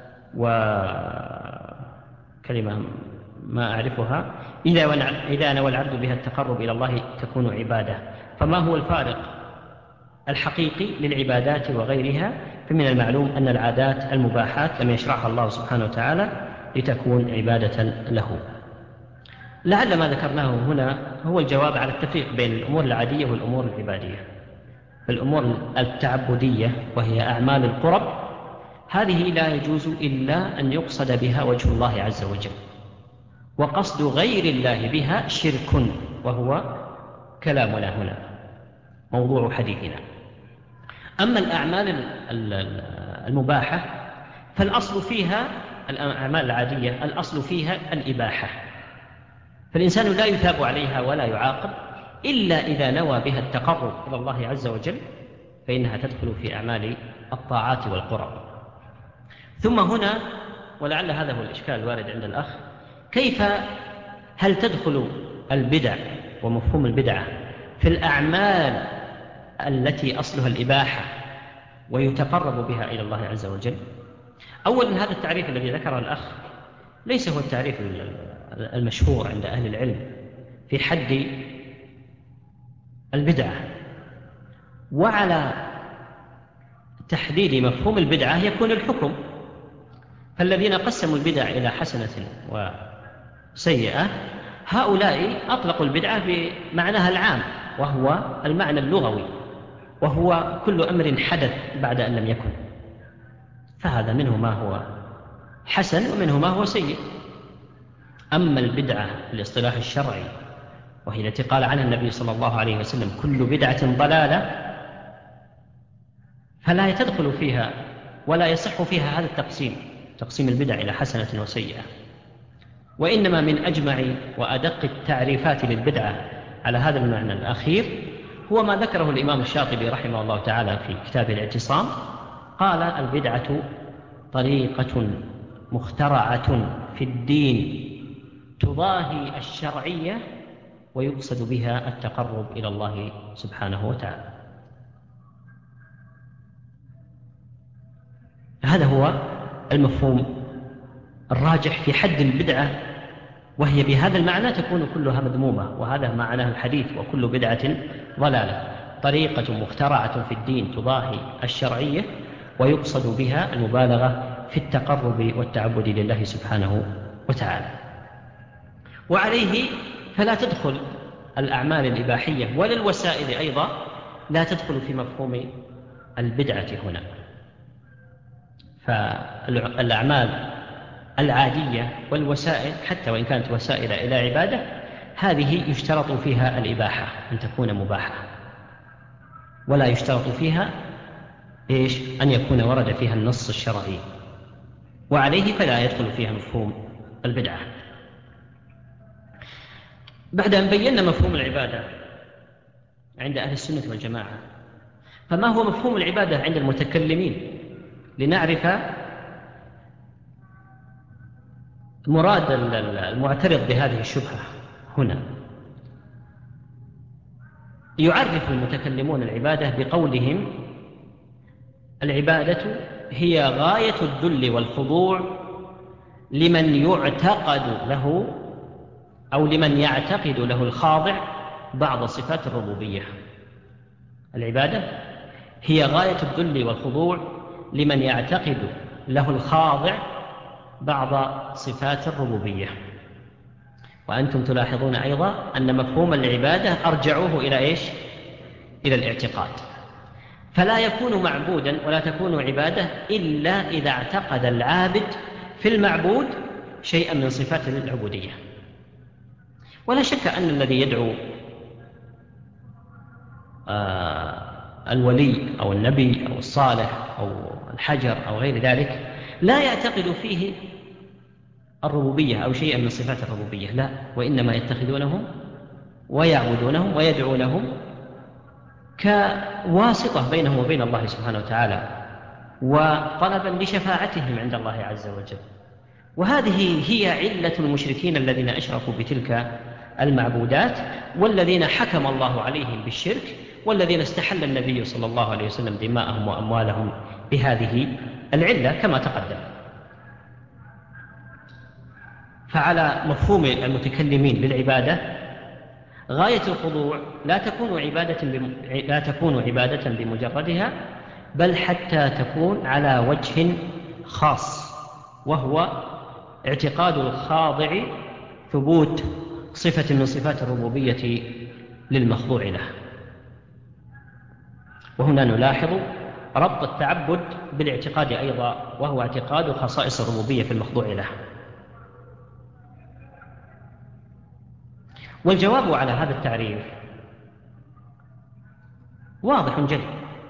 وكلمة ما أعرفها إذا نوى العبد بها التقرب إلى الله تكون عبادة؟ فما هو الفارق الحقيقي للعبادات وغيرها؟ فمن المعلوم أن العادات المباحات لم يشرعها الله سبحانه وتعالى لتكون عبادة له. لعل ما ذكرناه هنا هو الجواب على التفريق بين الأمور العادية والأمور العبادية. الأمور التعبدية وهي أعمال القرب، هذه لا يجوز إلا أن يقصد بها وجه الله عز وجل، وقصد غير الله بها شرك، وهو كلامنا هنا موضوع حديثنا. أما الأعمال المباحة فالأصل فيها، الأعمال العادية الأصل فيها الإباحة، فالإنسان لا يثاب عليها ولا يعاقب إلا إذا نوى بها التقرب إلى الله عز وجل، فإنها تدخل في أعمال الطاعات والقرب. ثم هنا، ولعل هذا هو الإشكال الوارد عند الأخ، هل تدخل البدع ومفهوم البدعة في الأعمال التي أصلها الإباحة ويتقرب بها إلى الله عز وجل؟ أولا، هذا التعريف الذي ذكره الأخ ليس هو التعريف المشهور عند أهل العلم في حد البدعة، وعلى تحديد مفهوم البدعة يكون الحكم. فالذين قسموا البدع إلى حسنة وسيئة هؤلاء أطلقوا البدعة بمعناها العام، وهو المعنى اللغوي، وهو كل أمر حدث بعد أن لم يكن، فهذا منه ما هو حسن ومنه ما هو سيء. أما البدعة بالاصطلاح الشرعي، وهي التي قال عنها النبي صلى الله عليه وسلم: كل بدعة ضلالة، فلا تدخل فيها ولا يصح فيها هذا تقسيم البدع إلى حسنة وسيئة. وإنما من أجمع وأدق التعريفات للبدعة على هذا المعنى الأخير هو ما ذكره الإمام الشاطبي رحمه الله تعالى في كتابه الاعتصام. قال: البدعة طريقة مخترعة في الدين تضاهي الشرعية ويقصد بها التقرب إلى الله سبحانه وتعالى. هذا هو المفهوم الراجح في حد البدعة وهي بهذا المعنى تكون كلها مذمومة، وهذا معناه الحديث: وكل بدعة ضلالة، طريقة مخترعة في الدين تضاهي الشرعية ويقصد بها المبالغة في التقرب والتعبد لله سبحانه وتعالى. وعليه فلا تدخل الأعمال الإباحية ولا الوسائل أيضا لا تدخل في مفهوم البدعة هنا. فالأعمال العادية والوسائل حتى وإن كانت وسائل إلى عبادة هذه يشترط فيها الإباحة أن تكون مباحة، ولا يشترط فيها أن يكون ورد فيها النص الشرعي، وعليه فلا يدخل فيها مفهوم البدعة. بعد أن بينا مفهوم العبادة عند أهل السنة والجماعة، فما هو مفهوم العبادة عند المتكلمين؟ لنعرف مراد المعترض بهذه الشبهة هنا. يعرف المتكلمون العبادة بقولهم: العبادة هي غاية الذل والخضوع لمن يعتقد له أو لمن يعتقد له الخاضع بعض صفات الربوبية. العبادة هي غاية الذل والخضوع لمن يعتقد له الخاضع بعض صفات الربوبية. وأنتم تلاحظون أيضا أن مفهوم العبادة أرجعوه إلى إلى الاعتقاد، فلا يكون معبودا ولا تكون عبادة إلا إذا اعتقد العابد في المعبود شيئا من صفات العبودية. ولا شك أن الذي يدعو الولي أو النبي أو الصالح أو الحجر أو غير ذلك لا يعتقد فيه الربوبية أو شيئا من صفات الربوبية، لا، وإنما يتخذونهم ويعبدونهم ويدعونهم كواسطة بينهم وبين الله سبحانه وتعالى، وطلبا لشفاعتهم عند الله عز وجل. وهذه هي علة المشركين الذين أشركوا بتلك المعبودات، والذين حكم الله عليهم بالشرك، والذين استحل النبي صلى الله عليه وسلم دماءهم وأموالهم بهذه العلة كما تقدم. فعلى مفهوم المتكلمين للعبادة غاية الخضوع لا تكون عبادة بمجردها، بل حتى تكون على وجه خاص، وهو اعتقاد الخاضع ثبوت صفة من صفات الربوبية للمخضوع له. وهنا نلاحظ ربط التعبد بالاعتقاد أيضا، وهو اعتقاد خصائص الربوبية في المخضوع له. والجواب على هذا التعريف واضح جدا،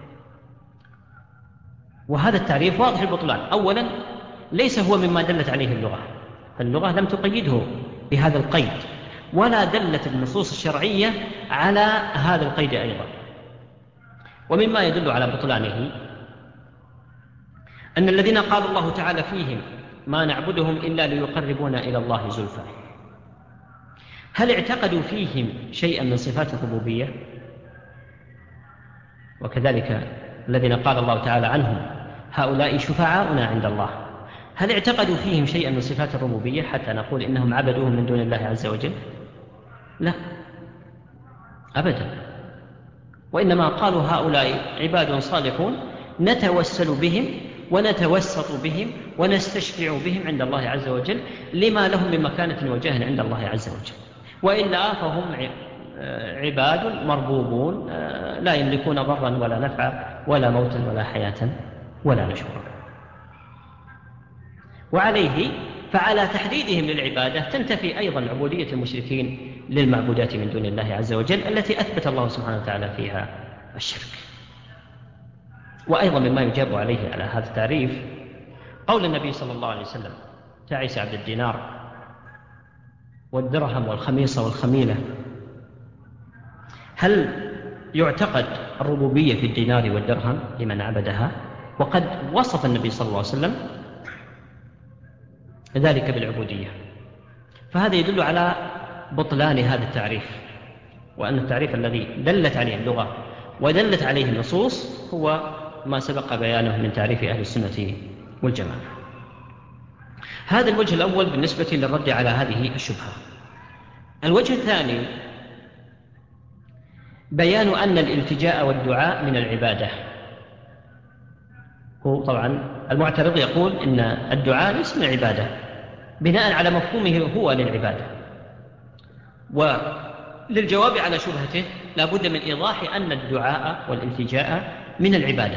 وهذا التعريف واضح البطلان. أولا، ليس هو مما دلت عليه اللغة، فاللغة لم تقيده بهذا القيد، ولا دلت النصوص الشرعية على هذا القيد أيضا. ومما يدل على بطلانه أن الذين قال الله تعالى فيهم: ما نعبدهم إلا ليقربونا إلى الله زلفى، هل اعتقدوا فيهم شيئا من صفات الربوبية؟ وكذلك الذين قال الله تعالى عنهم: هؤلاء شفعاؤنا عند الله، هل اعتقدوا فيهم شيئا من صفات الربوبية حتى نقول إنهم عبدوهم من دون الله عز وجل؟ لا، أبدا. وإنما قالوا: هؤلاء عباد صالحون نتوسل بهم ونتوسط بهم ونستشفع بهم عند الله عز وجل لما لهم من مكانة وجاه عند الله عز وجل، وإلا فهم عباد مربوبون لا يملكون ضرا ولا نفعا ولا موتا ولا حياة ولا نشورا. وعليه فعلى تحديدهم للعبادة تنتفي أيضا عبودية المشركين للمعبودات من دون الله عز وجل التي أثبت الله سبحانه وتعالى فيها الشرك. وأيضا مما يجاب عليه على هذا التعريف قول النبي صلى الله عليه وسلم: تعس عبد الدينار والدرهم والخميصة والخميلة. هل يعتقد الربوبية في الدينار والدرهم لمن عبدها؟ وقد وصف النبي صلى الله عليه وسلم ذلك بالعبودية. فهذا يدل على بطلان هذا التعريف، وأن التعريف الذي دلت عليه اللغة ودلت عليه النصوص هو ما سبق بيانه من تعريف أهل السنة والجماعة. هذا الوجه الأول بالنسبة للرد على هذه الشبهة. الوجه الثاني بيان أن الالتجاء والدعاء من العبادة. هو طبعا المعترض يقول إن الدعاء ليس من العبادة بناء على مفهومه هو للعبادة، وللجواب على شبهته لا بد من إيضاح أن الدعاء والالتجاء من العبادة.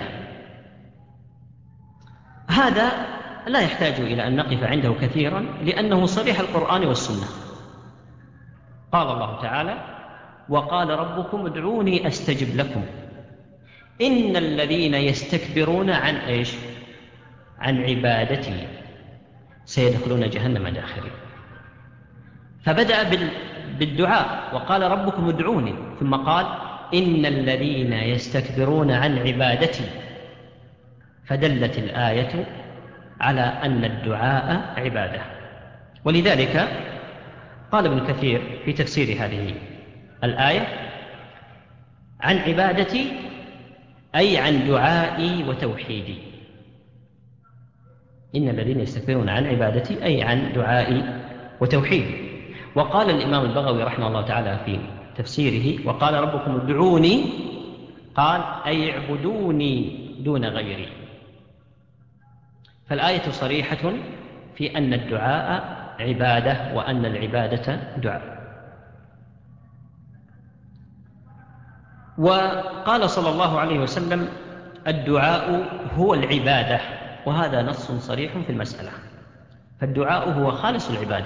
هذا لا يحتاج إلى أن نقف عنده كثيرا، لأنه صريح القرآن والسنة. قال الله تعالى: وقال ربكم ادعوني أستجب لكم إن الذين يستكبرون عن إيش؟ عن عبادتي سيدخلون جهنم داخرين. فبدأ بالدعاء وقال ربكم ادعوني، ثم قال إن الذين يستكبرون عن عبادتي، فدلت الآية على أن الدعاء عبادة. ولذلك قال ابن كثير في تفسير هذه الآية: عن عبادتي أي عن دعائي وتوحيدي. إن الذين يستكبرون عن عبادتي أي عن دعائي وتوحيدي. وقال الإمام البغوي رحمه الله تعالى في تفسيره: وقال ربكم ادعوني، قال أي اعبدوني دون غيري. فالآية صريحة في أن الدعاء عبادة وأن العبادة دعاء. وقال صلى الله عليه وسلم: الدعاء هو العبادة، وهذا نص صريح في المسألة. فالدعاء هو خالص العبادة.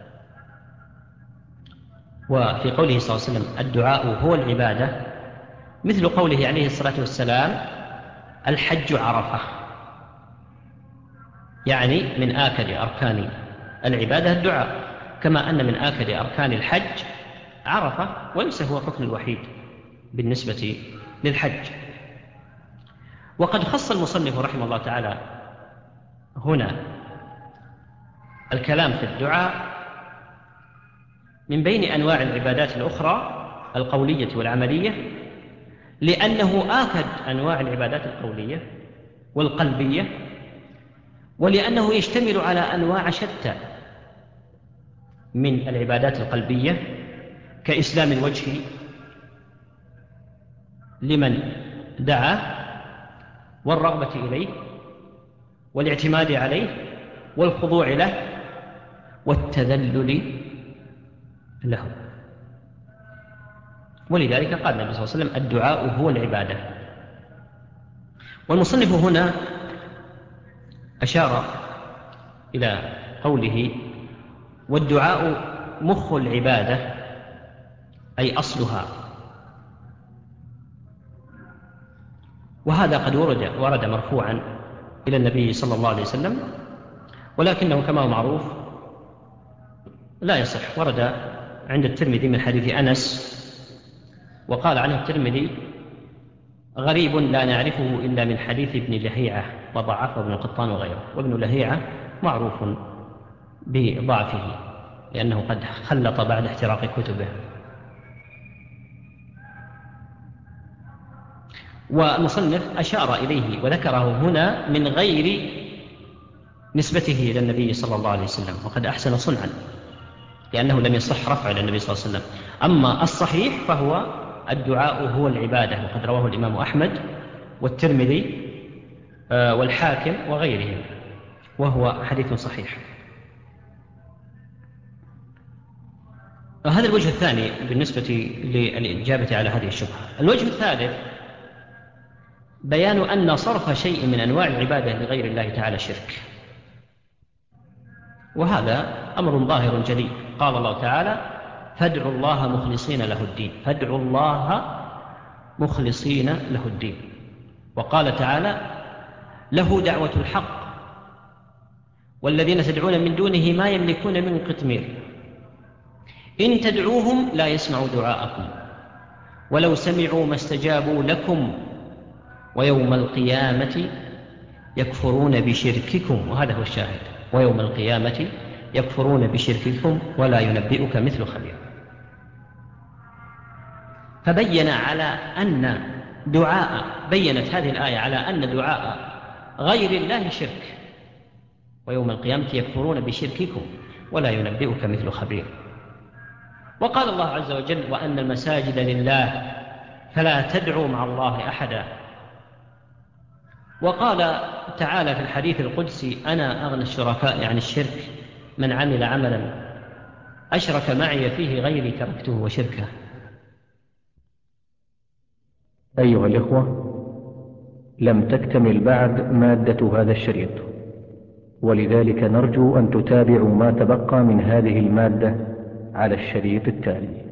وفي قوله صلى الله عليه وسلم الدعاء هو العبادة مثل قوله عليه الصلاة والسلام: الحج عرفة، يعني من آكد أركان العبادة الدعاء، كما أن من آكد أركان الحج عرفة، وليس هو الركن الوحيد بالنسبة للحج. وقد خص المصنف رحمه الله تعالى هنا الكلام في الدعاء من بين أنواع العبادات الأخرى القولية والعملية، لأنه آكد أنواع العبادات القولية والقلبية، ولأنه يشتمل على أنواع شتى من العبادات القلبية، كإسلام الوجه لمن دعا، والرغبة إليه، والاعتماد عليه، والخضوع له، والتذلل له. ولذلك قال النبي صلى الله عليه وسلم: الدعاء هو العبادة. والمصنف هنا أشار إلى قوله: والدعاء مخ العبادة، أي أصلها. وهذا قد ورد مرفوعا إلى النبي صلى الله عليه وسلم، ولكنه كما هو معروف لا يصح. ورد عند الترمذي من حديث أنس، وقال عنه الترمذي: غريب لا نعرفه إلا من حديث ابن لهيعة، وضعفه ابن قطان وغيره. وابن لهيعة معروف بضعفه لأنه قد خلط بعد احتراق كتبه. والمصنف أشار إليه وذكره هنا من غير نسبته إلى النبي صلى الله عليه وسلم، وقد أحسن صنعا، لأنه لم يصح رفع إلى النبي صلى الله عليه وسلم. أما الصحيح فهو الدعاء هو العبادة، وقد رواه الإمام أحمد والترمذي والحاكم وغيرهم، وهو حديث صحيح. هذا الوجه الثاني بالنسبة للإجابة على هذه الشبهة. الوجه الثالث بيان أن صرف شيء من أنواع العبادة لغير الله تعالى شرك، وهذا أمر ظاهر جلي. قال الله تعالى: فادعوا الله مخلصين له الدين. فادعوا الله مخلصين له الدين. وقال تعالى: له دعوة الحق والذين تدعون من دونه ما يملكون من قطمير إن تدعوهم لا يسمعوا دعاءكم ولو سمعوا ما استجابوا لكم ويوم القيامة يكفرون بشرككم. وهذا هو الشاهد: ويوم القيامة يكفرون بشرككم ولا ينبئك مثل خبير. فبين على أن بينت هذه الآية على أن دعاء غير الله شرك، ويوم القيامة يكفرون بشرككم ولا ينبئك مثل خبير. وقال الله عز وجل: وأن المساجد لله فلا تدعوا مع الله أحدا. وقال تعالى في الحديث القدسي: أنا أغنى الشركاء عن الشرك، من عمل عملا أشرك معي فيه غيري تركته وشركه. أيها الإخوة، لم تكتمل بعد مادة هذا الشريط، ولذلك نرجو أن تتابعوا ما تبقى من هذه المادة على الشريط التالي.